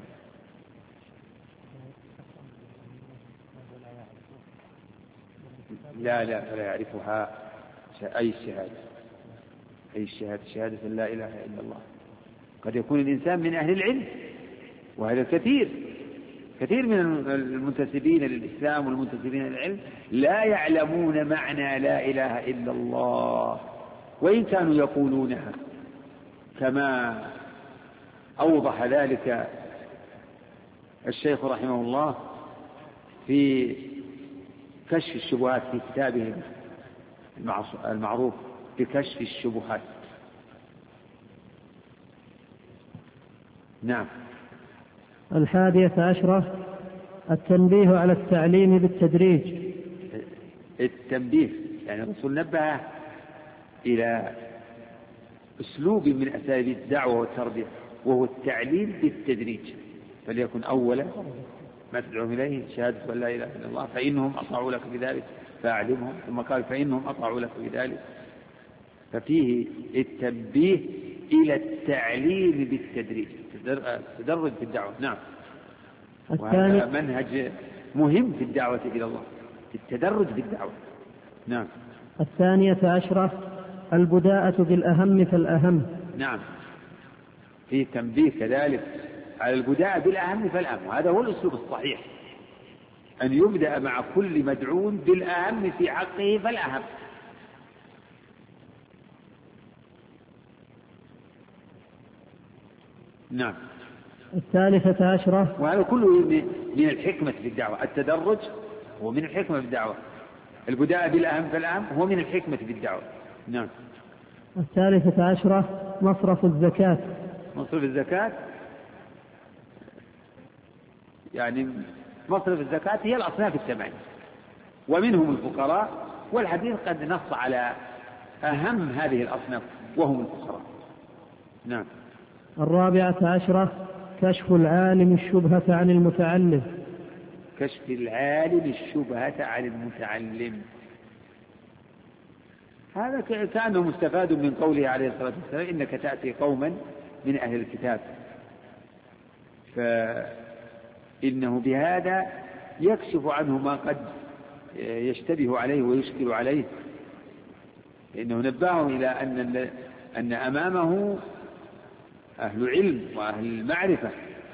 لا فلا يعرفها، أي الشهادة شهادة لا إله إلا الله. قد يكون الإنسان من أهل العلم، وهذا كثير من المنتسبين للإسلام والمنتسبين للعلم لا يعلمون معنى لا إله إلا الله، وإن كانوا يقولونها، كما أوضح ذلك الشيخ رحمه الله في كشف الشبهات في كتابه المعروف بكشف الشبهات. نعم. 11 التنبيه على التعليم بالتدريج. التنبيه يعني الرسول نبه إلى أسلوب من أساليب الدعوة والتربية، وهو التعليم بالتدريج. فليكن أولا ما تدعوهم إليه شهادة أن لا إله إلا الله، فإنهم أطاعوا لك بذلك فأعلمهم. ثم قال فإنهم أطاعوا لك بذلك. ففيه التنبيه إلى التعليم بالتدريج، التدرج في الدعوة. نعم. وهذا منهج مهم في الدعوة إلى الله، التدرج في الدعوة. نعم. 12 البداءة بالأهم فالأهم. نعم، فيه تنبيه كذلك على البداءة بالأهم فالأهم، وهذا هو الأسلوب الصحيح، أن يبدأ مع كل مدعو بالأهم في حقه فالأهم. نعم. 13 وهذا كله من الحكمة في الدعوة، التدرج هو من الحكمة في الدعوة، البداء بالأهم فالأهم هو من الحكمة في الدعوة. نعم. 13 مصرف الزكاة. مصرف الزكاة يعني مصرف الزكاة هي الأصناف الثمانية ومنهم الفقراء، والحديث قد نص على أهم هذه الأصناف وهم الفقراء. نعم. 14 كشف العالم الشبهة عن المتعلم. كشف العالم الشبهة عن المتعلم، هذا كأنه مستفاد من قوله عليه الصلاة والسلام إنك تأتي قوما من أهل الكتاب، فإنه بهذا يكشف عنه ما قد يشتبه عليه ويشكل عليه، إنه نبههم إلى أن أمامه أهل علم وأهل معرفة.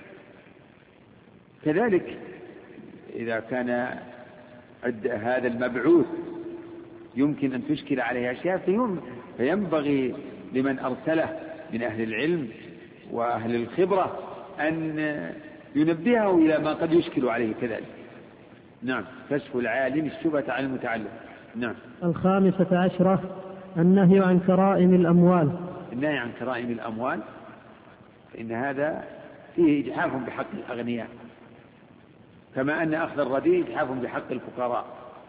كذلك إذا كان هذا المبعوث يمكن أن تشكل عليه أشياء، فينبغي لمن أرسله من أهل العلم وأهل الخبرة أن ينبهه إلى ما قد يشكل عليه كذلك. نعم. كشف العالم الشبهة عن المتعلم. نعم. 15 النهي عن كرائم الأموال. النهي عن كرائم الأموال، فإن هذا فيه إجحاف بحق الأغنياء، كما أن أخذ الرديء إجحاف بحق الفقراء،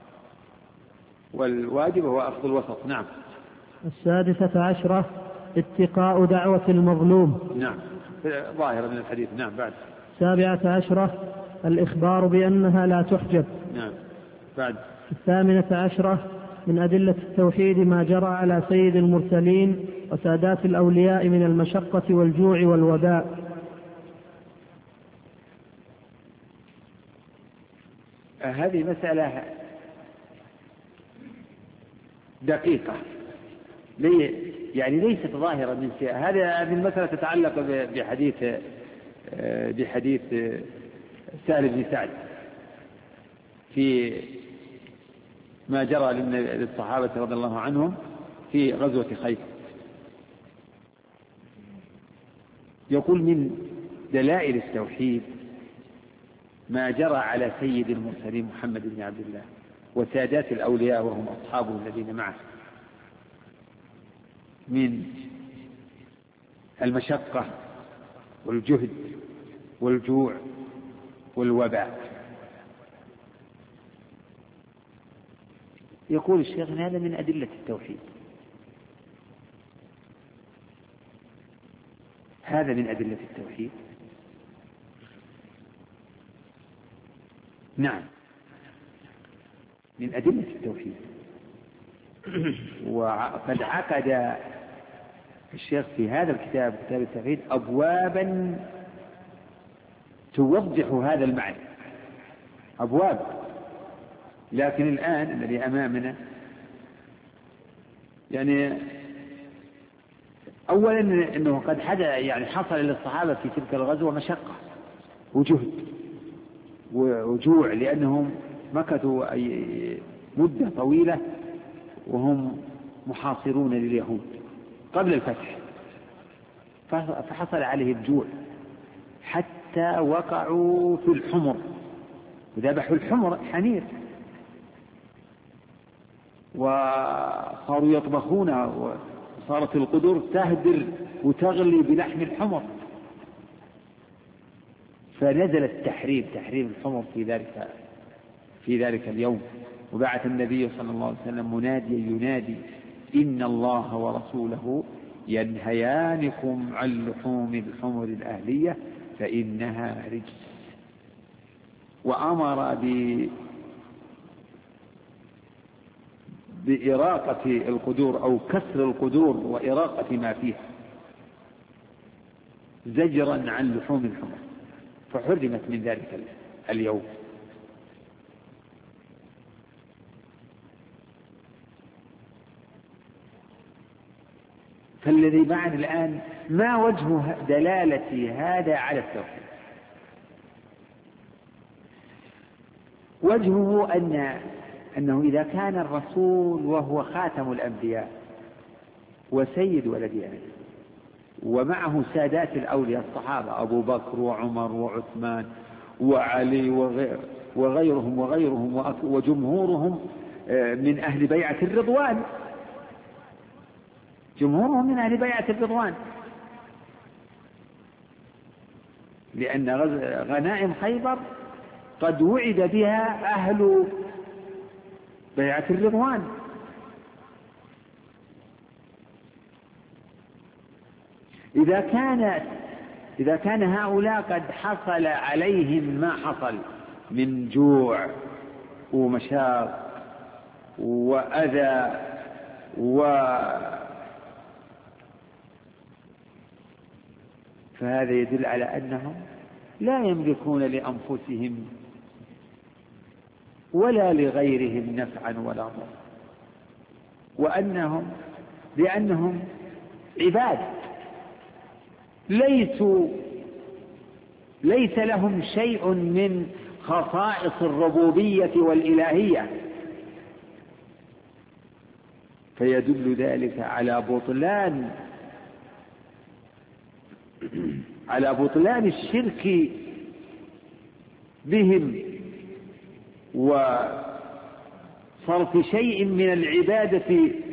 والواجب هو أخذ الوسط. نعم. 16 اتقاء دعوة المظلوم. نعم، ظاهرة من الحديث. نعم. بعد 17 الإخبار بأنها لا تحجب. نعم. بعد 18 من أدلة التوحيد ما جرى على سيد المرسلين وسادات الأولياء من المشقة والجوع والوباء. هذه مسألة دقيقة، يعني ليست ظاهرة من شيء. هذه المسألة تتعلق بحديث سهل بن سعد في ما جرى للصحابة رضي الله عنهم في غزوة خيبر. يقول من دلائل التوحيد ما جرى على سيد المرسلين محمد بن عبد الله وسادات الأولياء وهم أصحابه الذين معه من المشقة والجهد والجوع والوباء. يقول الشيخ هذا من أدلة التوحيد، هذا من أدلة التوحيد. نعم، من أدلة التوحيد. وقد عقد الشيخ في هذا الكتاب، كتاب التوحيد، أبوابا توضح هذا المعنى، أبواب. لكن الآن الذي أمامنا يعني أولا أنه قد حصل للصحابة في تلك الغزوة مشقة وجهد وجوع، لأنهم مكثوا مدة طويلة وهم محاصرون لليهود قبل الفتح، فحصل عليه الجوع حتى وقعوا في الحمر وذبحوا الحمر حنير، وصاروا يطبخونها وصارت القدور تهدر وتغلي بلحم الحمر، فنزل تحريم الحمر في ذلك اليوم. وبعث النبي صلى الله عليه وسلم مناديا ينادي إن الله ورسوله ينهيانكم عن لحوم الحمر الأهلية فإنها رجس، وأمر بإراقة القدور أو كسر القدور وإراقة ما فيها زجرا عن لحوم الحمر، فحرمت من ذلك اليوم. فالذي معنا الآن ما وجه دلالة هذا على التوحيد؟ وجهه أنه إذا كان الرسول وهو خاتم الأنبياء وسيد ولد آدم ومعه سادات الأولياء الصحابة أبو بكر وعمر وعثمان وعلي وغيرهم وجمهورهم من أهل بيعة الرضوان، جمهورهم من أهل بيعة الرضوان، لأن غنائم خيبر قد وعد بها أهل بيعة الرضوان. إذا كان هؤلاء قد حصل عليهم ما حصل من جوع ومشاق وأذى فهذا يدل على أنهم لا يملكون لأنفسهم ولا لغيرهم نفعا ولا ضرا، لأنهم عباد ليس لهم شيء من خصائص الربوبية والإلهية، فيدل ذلك على بطلان الشرك بهم وصرف شيء من العبادة